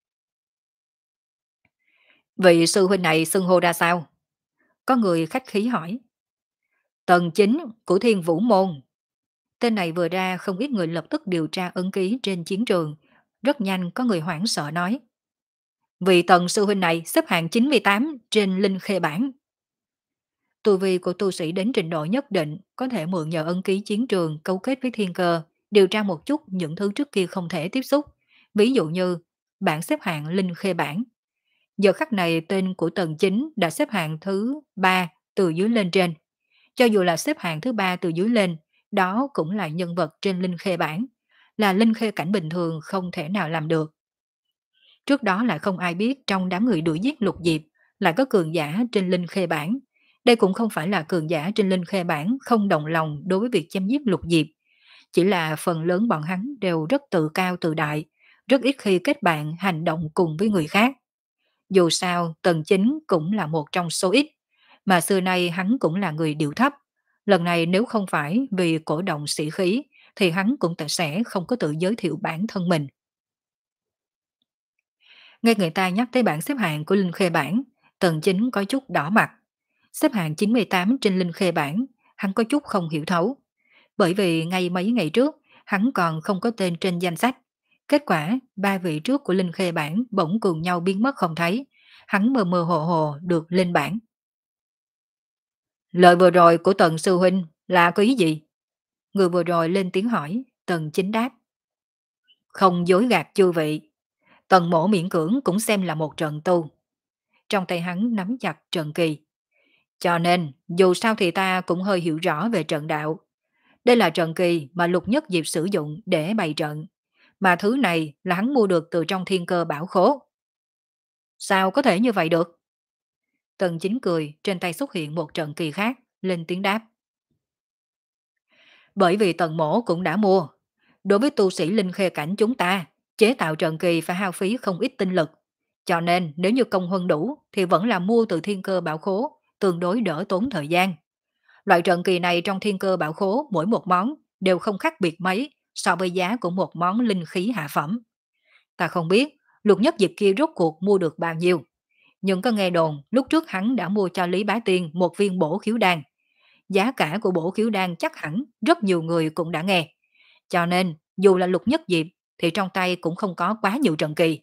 Vị sư huynh này xưng hô ra sao? Có người khách khí hỏi. Tầng chính của thiên vũ môn. Tên này vừa ra không ít người lập tức điều tra ấn ký trên chiến trường. Rất nhanh có người hoảng sợ nói. Vị tần sư huynh này xếp hạng chín mươi tám trên linh khê bảng. Tu vi của tu sĩ đến trình độ nhất định có thể mượn nhờ ân ký chiến trường cấu kết với thiên cơ, điều tra một chút những thứ trước kia không thể tiếp xúc. Ví dụ như bảng xếp hạng linh khê bảng. Giờ khắc này tên của tầng chính đã xếp hạng thứ ba từ dưới lên trên. Cho dù là xếp hạng thứ ba từ dưới lên, đó cũng là nhân vật trên linh khê bảng, là linh khê cảnh bình thường không thể nào làm được. Trước đó lại không ai biết trong đám người đuổi giết Lục Diệp lại có cường giả trên linh khê bảng. Đây cũng không phải là cường giả trên linh khê bảng không đồng lòng đối với việc chém giết Lục Diệp. Chỉ là phần lớn bọn hắn đều rất tự cao tự đại, rất ít khi kết bạn hành động cùng với người khác. Dù sao, Tần Chính cũng là một trong số ít, mà xưa nay hắn cũng là người điệu thấp. Lần này nếu không phải vì cổ động sĩ khí, thì hắn cũng sẽ không có tự giới thiệu bản thân mình. Nghe người ta nhắc tới bảng xếp hạng của Linh Khê bảng, Tần Chính có chút đỏ mặt. Xếp hạng chín mươi tám trên Linh Khê bảng, hắn có chút không hiểu thấu. Bởi vì ngay mấy ngày trước, hắn còn không có tên trên danh sách. Kết quả, ba vị trước của Linh Khê bảng bỗng cùng nhau biến mất không thấy. Hắn mơ mơ hồ hồ được lên bảng. Lời vừa rồi của Tần Sư Huynh là có ý gì? Người vừa rồi lên tiếng hỏi, Tần Chính đáp. Không dối gạt chư vị. Tần mổ miễn cưỡng cũng xem là một trận tu. Trong tay hắn nắm chặt trận kỳ. Cho nên, dù sao thì ta cũng hơi hiểu rõ về trận đạo. Đây là trận kỳ mà Lục Nhất Diệp sử dụng để bày trận. Mà thứ này là hắn mua được từ trong thiên cơ bảo khố. Sao có thể như vậy được? Tần Chính cười, trên tay xuất hiện một trận kỳ khác, lên tiếng đáp. Bởi vì Tần mổ cũng đã mua. Đối với tu sĩ linh khê cảnh chúng ta, chế tạo trận kỳ phải hao phí không ít tinh lực. Cho nên nếu như công huân đủ thì vẫn là mua từ thiên cơ bảo khố, tương đối đỡ tốn thời gian. Loại trận kỳ này trong thiên cơ bảo khố mỗi một món đều không khác biệt mấy so với giá của một món linh khí hạ phẩm. Ta không biết Lục Nhất Diệp kia rốt cuộc mua được bao nhiêu, nhưng có nghe đồn lúc trước hắn đã mua cho Lý Bá Tiên một viên bổ khiếu đan. Giá cả của bổ khiếu đan chắc hẳn rất nhiều người cũng đã nghe. Cho nên dù là Lục Nhất Diệp thì trong tay cũng không có quá nhiều trận kỳ.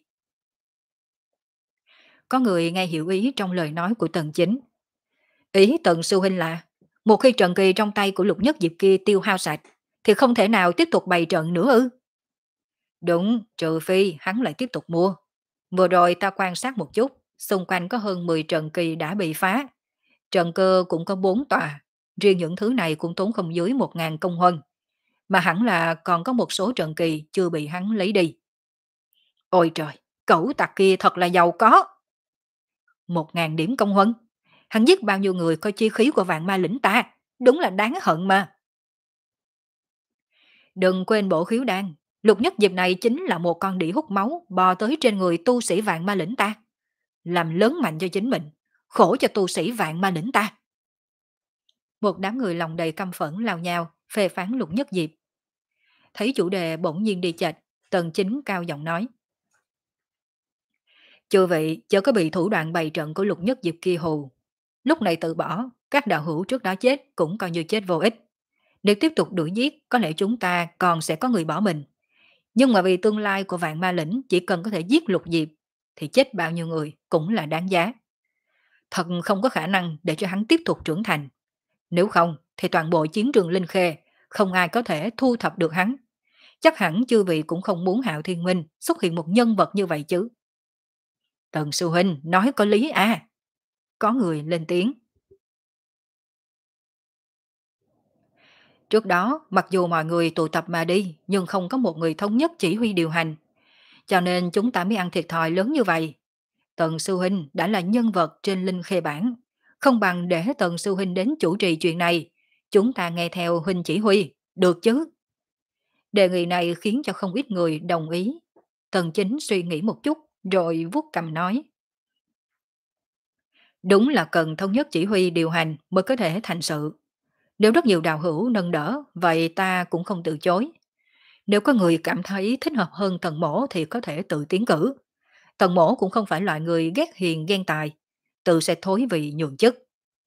Có người nghe hiểu ý trong lời nói của Tần Chính. Ý Tần Sư Huynh là, một khi trận kỳ trong tay của Lục Nhất Diệp kia tiêu hao sạch, thì không thể nào tiếp tục bày trận nữa ư? Đúng, trừ phi hắn lại tiếp tục mua. Vừa rồi ta quan sát một chút, xung quanh có hơn mười trận kỳ đã bị phá. Trận cơ cũng có bốn tòa, riêng những thứ này cũng tốn không dưới một ngàn công huân. Mà hẳn là còn có một số trận kỳ chưa bị hắn lấy đi. Ôi trời, cẩu tặc kia thật là giàu có. Một ngàn điểm công huân. Hắn giết bao nhiêu người coi chi khí của vạn ma lĩnh ta. Đúng là đáng hận mà. Đừng quên bổ khiếu đan. Lục Nhất Diệp này chính là một con đĩ hút máu bò tới trên người tu sĩ vạn ma lĩnh ta. Làm lớn mạnh cho chính mình. Khổ cho tu sĩ vạn ma lĩnh ta. Một đám người lòng đầy căm phẫn lao nhau phê phán Lục Nhất Diệp. Thấy chủ đề bỗng nhiên đi chệch, Tần Chính cao giọng nói. Chư vị chớ có bị thủ đoạn bày trận của Lục Nhất Diệp kia hù. Lúc này tự bỏ, các đạo hữu trước đó chết cũng coi như chết vô ích. Nếu tiếp tục đuổi giết, có lẽ chúng ta còn sẽ có người bỏ mình. Nhưng mà vì tương lai của vạn ma lĩnh chỉ cần có thể giết Lục Diệp, thì chết bao nhiêu người cũng là đáng giá. Thật không có khả năng để cho hắn tiếp tục trưởng thành. Nếu không, thì toàn bộ chiến trường Linh Khê, không ai có thể thu thập được hắn. Chắc hẳn chư vị cũng không muốn Hạo Thiên Minh xuất hiện một nhân vật như vậy chứ. Tần sư huynh nói có lý à. Có người lên tiếng. Trước đó, mặc dù mọi người tụ tập mà đi, nhưng không có một người thống nhất chỉ huy điều hành. Cho nên chúng ta mới ăn thiệt thòi lớn như vậy. Tần sư huynh đã là nhân vật trên Linh Khê bản. Không bằng để Tần sư huynh đến chủ trì chuyện này. Chúng ta nghe theo huynh chỉ huy, được chứ? Đề nghị này khiến cho không ít người đồng ý. Tần Chính suy nghĩ một chút, rồi vuốt cằm nói. Đúng là cần thống nhất chỉ huy điều hành mới có thể thành sự. Nếu rất nhiều đạo hữu nâng đỡ, vậy ta cũng không từ chối. Nếu có người cảm thấy thích hợp hơn Tần Mổ thì có thể tự tiến cử. Tần Mổ cũng không phải loại người ghét hiền ghen tài, tự sẽ thối vị nhường chức.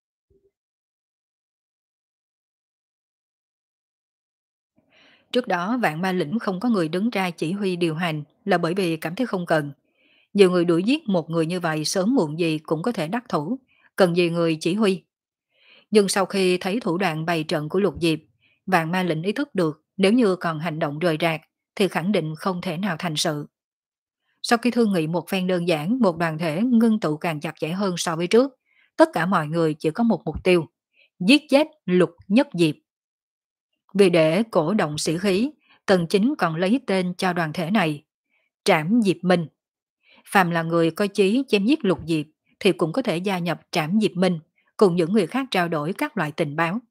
Trước đó vạn ma lĩnh không có người đứng ra chỉ huy điều hành là bởi vì cảm thấy không cần. Nhiều người đuổi giết một người như vậy sớm muộn gì cũng có thể đắc thủ, cần gì người chỉ huy. Nhưng sau khi thấy thủ đoạn bày trận của Lục Diệp, vạn ma lĩnh ý thức được nếu như còn hành động rời rạc thì khẳng định không thể nào thành sự. Sau khi thương nghị một phen đơn giản, một đoàn thể ngưng tụ càng chặt chẽ hơn so với trước. Tất cả mọi người chỉ có một mục tiêu, giết chết Lục Nhất Diệp. Vì để cổ động sĩ khí, Tần Chính còn lấy tên cho đoàn thể này, Trảm Diệp Minh. Phàm là người có chí chém giết Lục Diệp thì cũng có thể gia nhập Trảm Diệp Minh, cùng những người khác trao đổi các loại tình báo.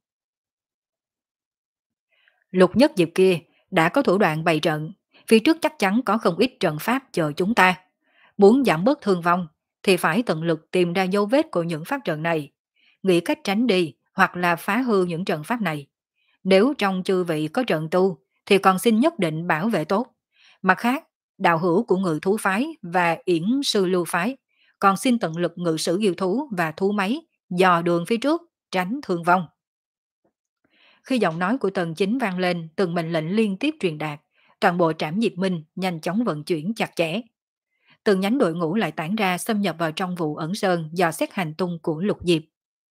Lục Nhất Diệp kia đã có thủ đoạn bày trận, phía trước chắc chắn có không ít trận pháp chờ chúng ta. Muốn giảm bớt thương vong thì phải tận lực tìm ra dấu vết của những pháp trận này, nghĩ cách tránh đi hoặc là phá hư những trận pháp này. Nếu trong chư vị có trận tu thì còn xin nhất định bảo vệ tốt. Mặt khác, đạo hữu của ngự thú phái và yển sư lưu phái còn xin tận lực ngự sử yêu thú và thú máy dò đường phía trước, tránh thương vong. Khi giọng nói của Tần Chính vang lên, từng mệnh lệnh liên tiếp truyền đạt, toàn bộ Trảm Diệp Minh nhanh chóng vận chuyển chặt chẽ. Từng nhánh đội ngũ lại tản ra xâm nhập vào trong vụ ẩn sơn dò xét hành tung của Lục Diệp.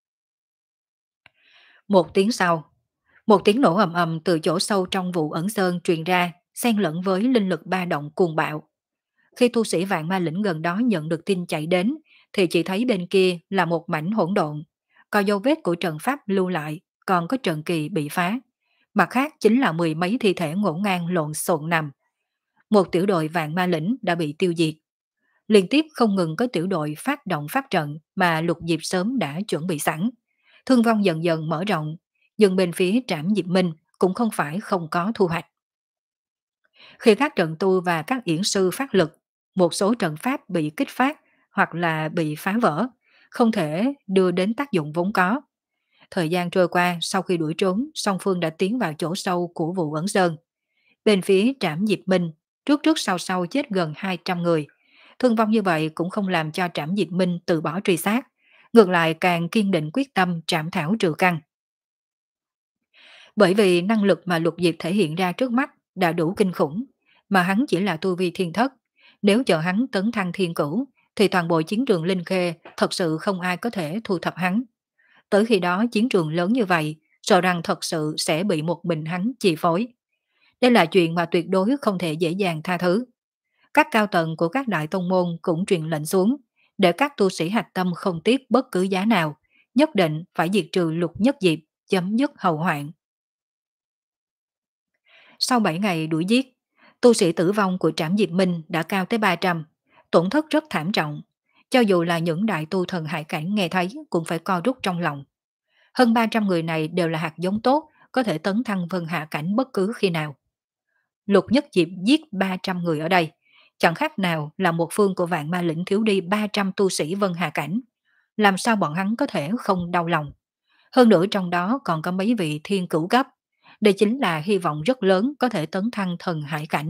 Một tiếng sau, một tiếng nổ ầm ầm từ chỗ sâu trong vụ ẩn sơn truyền ra, xen lẫn với linh lực ba động cuồng bạo. Khi tu sĩ vạn ma lĩnh gần đó nhận được tin chạy đến, thì chỉ thấy bên kia là một mảnh hỗn độn, có dấu vết của trận pháp lưu lại, còn có trận kỳ bị phá. Mặt khác chính là mười mấy thi thể ngổn ngang lộn xộn nằm. Một tiểu đội vạn ma lĩnh đã bị tiêu diệt. Liên tiếp không ngừng có tiểu đội phát động phát trận mà Lục Diệp sớm đã chuẩn bị sẵn. Thương vong dần dần mở rộng, nhưng bên phía Trảm Diệp Minh cũng không phải không có thu hoạch. Khi các trận tu và các yển sư phát lực, một số trận pháp bị kích phát hoặc là bị phá vỡ, không thể đưa đến tác dụng vốn có. Thời gian trôi qua, sau khi đuổi trốn, song phương đã tiến vào chỗ sâu của vụ Ẩn Sơn. Bên phía Trảm Diệp Minh, trước trước sau sau chết gần hai trăm người. Thương vong như vậy cũng không làm cho Trảm Diệp Minh từ bỏ truy sát, ngược lại càng kiên định quyết tâm trảm thảo trừ căn. Bởi vì năng lực mà Lục Diệp thể hiện ra trước mắt đã đủ kinh khủng, mà hắn chỉ là tu vi thiên thất. Nếu chờ hắn tấn thăng thiên cửu, thì toàn bộ chiến trường Linh Khê thật sự không ai có thể thu thập hắn. Tới khi đó chiến trường lớn như vậy, sợ rằng thật sự sẽ bị một mình hắn chi phối. Đây là chuyện mà tuyệt đối không thể dễ dàng tha thứ. Các cao tầng của các đại tông môn cũng truyền lệnh xuống, để các tu sĩ hạch tâm không tiếc bất cứ giá nào, nhất định phải diệt trừ Lục Nhất Diệp, chấm dứt hậu hoạn. Sau bảy ngày đuổi giết, tu sĩ tử vong của Trảm Diệp Minh đã cao tới ba trăm, tổn thất rất thảm trọng. Cho dù là những đại tu thần hải cảnh nghe thấy cũng phải co rút trong lòng. Hơn ba trăm người này đều là hạt giống tốt, có thể tấn thăng vân hạ cảnh bất cứ khi nào. Lục Nhất Diệp giết ba trăm người ở đây, chẳng khác nào là một phương của vạn ma lĩnh thiếu đi ba trăm tu sĩ vân hạ cảnh. Làm sao bọn hắn có thể không đau lòng? Hơn nữa trong đó còn có mấy vị thiên cửu cấp. Đây chính là hy vọng rất lớn có thể tấn thăng thần hải cảnh.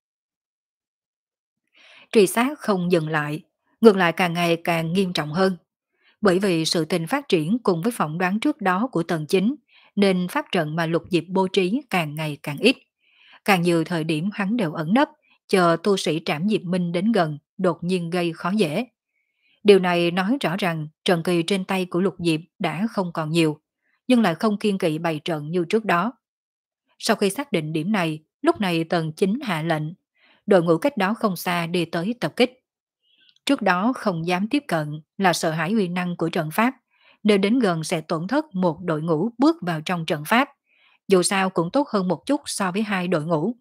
Truy sát không dừng lại, ngược lại càng ngày càng nghiêm trọng hơn. Bởi vì sự tình phát triển cùng với phỏng đoán trước đó của tầng chính, nên pháp trận mà Lục Diệp bố trí càng ngày càng ít. Càng nhiều thời điểm hắn đều ẩn nấp, chờ tu sĩ Trảm Diệp Minh đến gần, đột nhiên gây khó dễ. Điều này nói rõ rằng trận kỳ trên tay của Lục Diệp đã không còn nhiều, nhưng lại không kiên kỵ bày trận như trước đó. Sau khi xác định điểm này, lúc này tầng chính hạ lệnh, đội ngũ cách đó không xa đi tới tập kích. Trước đó không dám tiếp cận là sợ hãi uy năng của trận pháp, nếu đến gần sẽ tổn thất một đội ngũ bước vào trong trận pháp. Dù sao cũng tốt hơn một chút so với hai đội ngũ.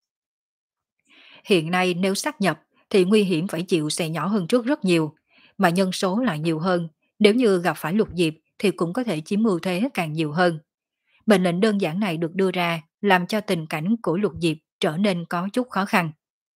Hiện nay nếu sát nhập thì nguy hiểm phải chịu sẽ nhỏ hơn trước rất nhiều, mà nhân số lại nhiều hơn. Nếu như gặp phải Lục Diệp thì cũng có thể chiếm ưu thế càng nhiều hơn. Mệnh lệnh đơn giản này được đưa ra làm cho tình cảnh của Lục Diệp trở nên có chút khó khăn.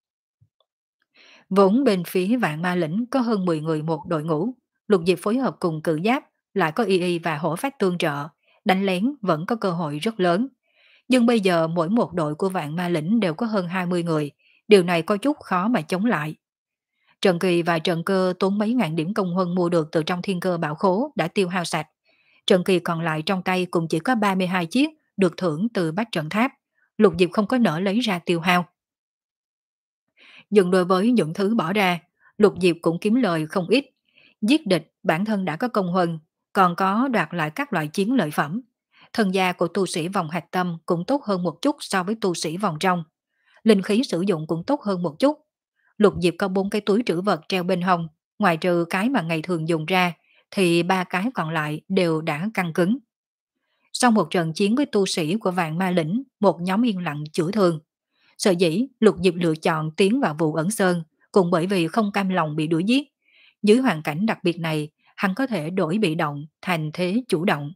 Vốn bên phía vạn ma lĩnh có hơn mười người một đội ngũ, Lục Diệp phối hợp cùng cự giáp, lại có y y và hổ phách tương trợ, đánh lén vẫn có cơ hội rất lớn. Nhưng bây giờ mỗi một đội của vạn ma lĩnh đều có hơn hai mươi người, điều này có chút khó mà chống lại. Trần Kỳ và Trần Cơ tốn mấy ngàn điểm công huân mua được từ trong thiên cơ bảo khố đã tiêu hao sạch. Trần Kỳ còn lại trong tay cũng chỉ có ba mươi hai chiếc được thưởng từ bách trận tháp. Lục Diệp không có nỡ lấy ra tiêu hao. Nhưng đối với những thứ bỏ ra, Lục Diệp cũng kiếm lời không ít. Giết địch bản thân đã có công huân, còn có đoạt lại các loại chiến lợi phẩm. Thân gia của tu sĩ vòng hạch tâm cũng tốt hơn một chút so với tu sĩ vòng trong. Linh khí sử dụng cũng tốt hơn một chút. Lục Diệp có bốn cái túi trữ vật treo bên hông, ngoài trừ cái mà ngày thường dùng ra, thì ba cái còn lại đều đã căng cứng. Sau một trận chiến với tu sĩ của vạn ma lĩnh, một nhóm yên lặng chữa thương. Sở dĩ Lục Diệp lựa chọn tiến vào vụ ẩn sơn, cũng bởi vì không cam lòng bị đuổi giết. Dưới hoàn cảnh đặc biệt này, hắn có thể đổi bị động thành thế chủ động.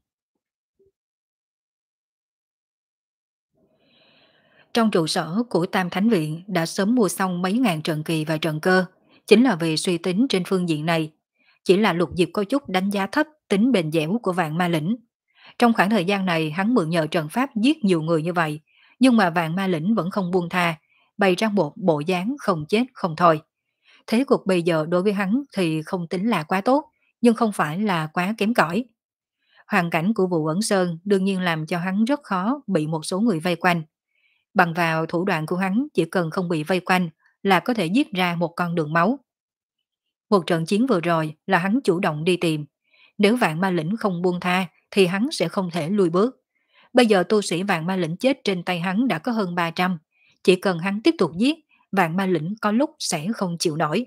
Trong trụ sở của Tam Thánh Viện đã sớm mua xong mấy ngàn trận kỳ và trận cơ, chính là vì suy tính trên phương diện này. Chỉ là Lục Diệp có chút đánh giá thấp tính bền dẻo của vạn ma lĩnh. Trong khoảng thời gian này hắn mượn nhờ trận pháp giết nhiều người như vậy, nhưng mà vạn ma lĩnh vẫn không buông tha, bày ra một bộ dáng không chết không thôi. Thế cục bây giờ đối với hắn thì không tính là quá tốt, nhưng không phải là quá kém cỏi. Hoàn cảnh của vụ ẩn sơn đương nhiên làm cho hắn rất khó bị một số người vây quanh. Bằng vào thủ đoạn của hắn chỉ cần không bị vây quanh là có thể giết ra một con đường máu. Một trận chiến vừa rồi là hắn chủ động đi tìm. Nếu vạn ma lĩnh không buông tha thì hắn sẽ không thể lùi bước. Bây giờ tu sĩ vạn ma lĩnh chết trên tay hắn đã có hơn ba trăm. Chỉ cần hắn tiếp tục giết, vạn ma lĩnh có lúc sẽ không chịu nổi.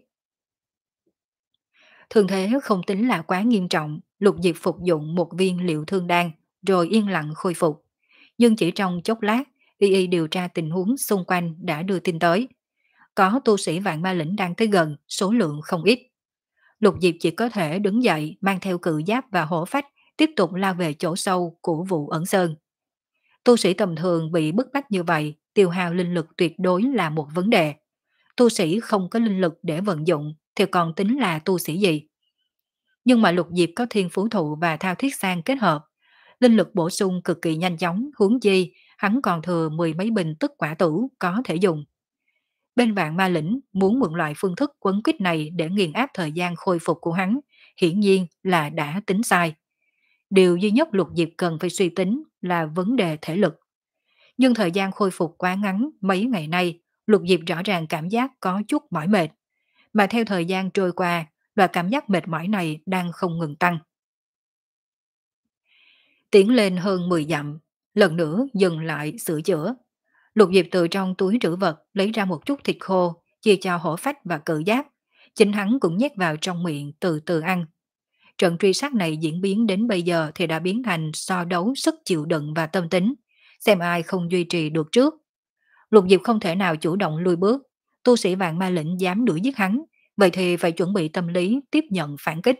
Thương thế không tính là quá nghiêm trọng, Lục Diệp phục dụng một viên liệu thương đan, rồi yên lặng khôi phục. Nhưng chỉ trong chốc lát, y y điều tra tình huống xung quanh đã đưa tin tới. Có tu sĩ vạn ma lĩnh đang tới gần, số lượng không ít. Lục Diệp chỉ có thể đứng dậy, mang theo cự giáp và hổ phách, tiếp tục lao về chỗ sâu của vụ ẩn sơn. Tu sĩ tầm thường bị bức bách như vậy, tiêu hao linh lực tuyệt đối là một vấn đề. Tu sĩ không có linh lực để vận dụng thì còn tính là tu sĩ gì? Nhưng mà Lục Diệp có thiên phú thụ và thao thiết sang kết hợp, linh lực bổ sung cực kỳ nhanh chóng, huống chi hắn còn thừa mười mấy bình tức quả tử có thể dùng. Bên Vạn Ma Lĩnh muốn mượn loại phương thức quấn quýt này để nghiền áp thời gian khôi phục của hắn, hiển nhiên là đã tính sai. Điều duy nhất Lục Diệp cần phải suy tính là vấn đề thể lực. Nhưng thời gian khôi phục quá ngắn mấy ngày nay, Lục Diệp rõ ràng cảm giác có chút mỏi mệt. Mà theo thời gian trôi qua, loại cảm giác mệt mỏi này đang không ngừng tăng. Tiến lên hơn mười dặm, lần nữa dừng lại sửa chữa. Lục Diệp từ trong túi trữ vật lấy ra một chút thịt khô, chia cho hổ phách và cự giáp. Chính hắn cũng nhét vào trong miệng từ từ ăn. Trận truy sát này diễn biến đến bây giờ thì đã biến thành so đấu sức chịu đựng và tâm tính, xem ai không duy trì được trước. Lục Diệp không thể nào chủ động lùi bước, tu sĩ Vạn Ma Lĩnh dám đuổi giết hắn, vậy thì phải chuẩn bị tâm lý tiếp nhận phản kích.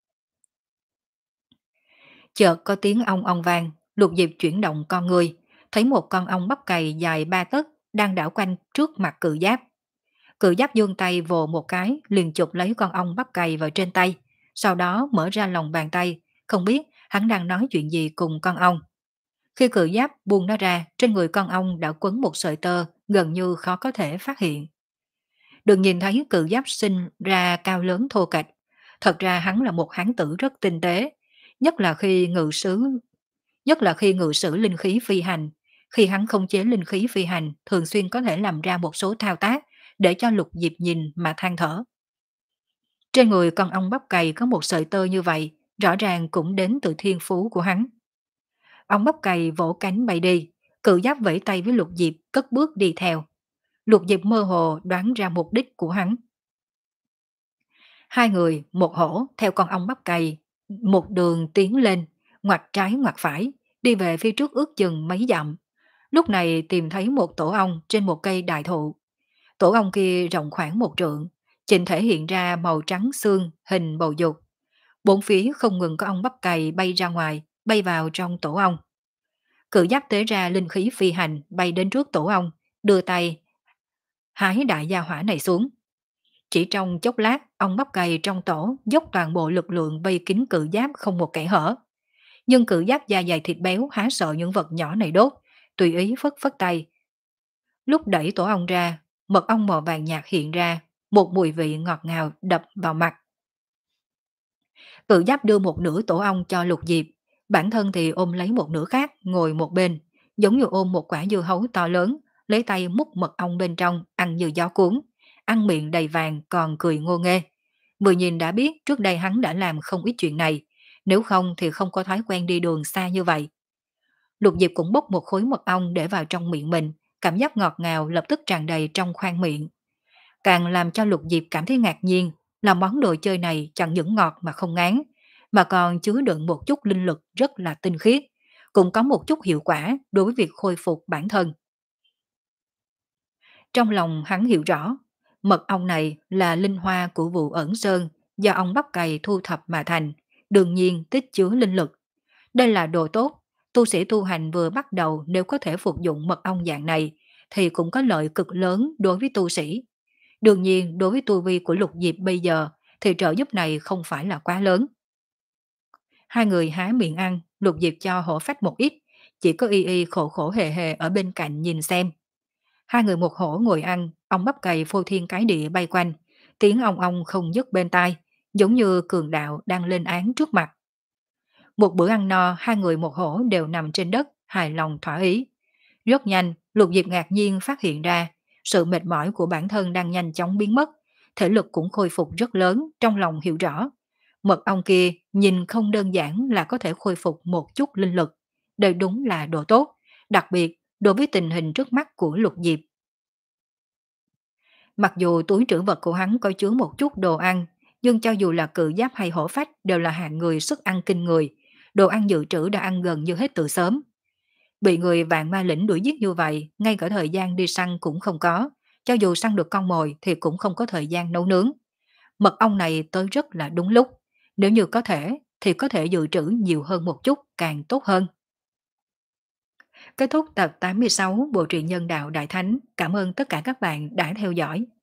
Chợt có tiếng ong ong vang, Lục Diệp chuyển động con người, thấy một con ong bắp cày dài ba tấc đang đảo quanh trước mặt cự giáp. Cự giáp giương tay vồ một cái, liền chụp lấy con ong bắp cày vào trên tay, sau đó mở ra lòng bàn tay, không biết hắn đang nói chuyện gì cùng con ong. Khi cự giáp buông nó ra, trên người con ong đã quấn một sợi tơ gần như khó có thể phát hiện. Đừng nhìn thấy cự giáp sinh ra cao lớn thô kệch, thật ra hắn là một hán tử rất tinh tế, nhất là khi ngự sử nhất là khi ngự sử linh khí phi hành. Khi hắn không chế linh khí phi hành, thường xuyên có thể làm ra một số thao tác để cho Lục Diệp nhìn mà than thở. Trên người con ong bắp cày có một sợi tơ như vậy, rõ ràng cũng đến từ thiên phú của hắn. Ong bắp cày vỗ cánh bay đi, cự giáp vẫy tay với Lục Diệp cất bước đi theo. Lục Diệp mơ hồ đoán ra mục đích của hắn. Hai người, một hổ theo con ong bắp cày, một đường tiến lên, ngoặt trái ngoặt phải, đi về phía trước ước chừng mấy dặm. Lúc này tìm thấy một tổ ong trên một cây đại thụ. Tổ ong kia rộng khoảng một trượng, chỉnh thể hiện ra màu trắng xương, hình bầu dục. Bốn phía không ngừng có ong bắp cày bay ra ngoài, bay vào trong tổ ong. Cự giáp tế ra linh khí phi hành, bay đến trước tổ ong, đưa tay hái đại gia hỏa này xuống. Chỉ trong chốc lát, ong bắp cày trong tổ dốc toàn bộ lực lượng vây kín cự giáp không một kẽ hở. Nhưng cự giáp da dày thịt béo há sợ những vật nhỏ này đốt, tùy ý phất phất tay. Lúc đẩy tổ ong ra, mật ong màu vàng nhạt hiện ra, một mùi vị ngọt ngào đập vào mặt. Cự giáp đưa một nửa tổ ong cho Lục Diệp, bản thân thì ôm lấy một nửa khác ngồi một bên, giống như ôm một quả dưa hấu to lớn, lấy tay múc mật ong bên trong, ăn như gió cuốn, ăn miệng đầy vàng còn cười ngô nghê. Vừa nhìn đã biết trước đây hắn đã làm không ít chuyện này, nếu không thì không có thói quen đi đường xa như vậy. Lục Diệp cũng bốc một khối mật ong để vào trong miệng mình, cảm giác ngọt ngào lập tức tràn đầy trong khoang miệng. Càng làm cho Lục Diệp cảm thấy ngạc nhiên là món đồ chơi này chẳng những ngọt mà không ngán, mà còn chứa đựng một chút linh lực rất là tinh khiết, cũng có một chút hiệu quả đối với việc khôi phục bản thân. Trong lòng hắn hiểu rõ, mật ong này là linh hoa của vụ ẩn sơn do ong bắp cày thu thập mà thành, đương nhiên tích chứa linh lực. Đây là đồ tốt, tu sĩ tu hành vừa bắt đầu nếu có thể phục dụng mật ong dạng này thì cũng có lợi cực lớn đối với tu sĩ. Đương nhiên đối với tu vi của Lục Diệp bây giờ thì trợ giúp này không phải là quá lớn. Hai người há miệng ăn, Lục Diệp cho hổ phách một ít, chỉ có y y khổ khổ hề hề ở bên cạnh nhìn xem. Hai người một hổ ngồi ăn, ong bắp cày phô thiên cái địa bay quanh, tiếng ong ong không dứt bên tai, giống như cường đạo đang lên án trước mặt. Một bữa ăn no, hai người một hổ đều nằm trên đất, hài lòng thỏa ý. Rất nhanh, Lục Diệp ngạc nhiên phát hiện ra, sự mệt mỏi của bản thân đang nhanh chóng biến mất, thể lực cũng khôi phục rất lớn, trong lòng hiểu rõ. Mật ong kia nhìn không đơn giản là có thể khôi phục một chút linh lực, đây đúng là đồ tốt, đặc biệt đối với tình hình trước mắt của Lục Diệp. Mặc dù túi trữ vật của hắn có chứa một chút đồ ăn, nhưng cho dù là cự giáp hay hổ phách đều là hạng người sức ăn kinh người, đồ ăn dự trữ đã ăn gần như hết từ sớm. Bị người Vạn Ma Lĩnh đuổi giết như vậy, ngay cả thời gian đi săn cũng không có, cho dù săn được con mồi thì cũng không có thời gian nấu nướng. Mật ong này tới rất là đúng lúc, nếu như có thể thì có thể dự trữ nhiều hơn một chút càng tốt hơn. Kết thúc tập tám mươi sáu Bộ truyện Nhân đạo Đại Thánh. Cảm ơn tất cả các bạn đã theo dõi.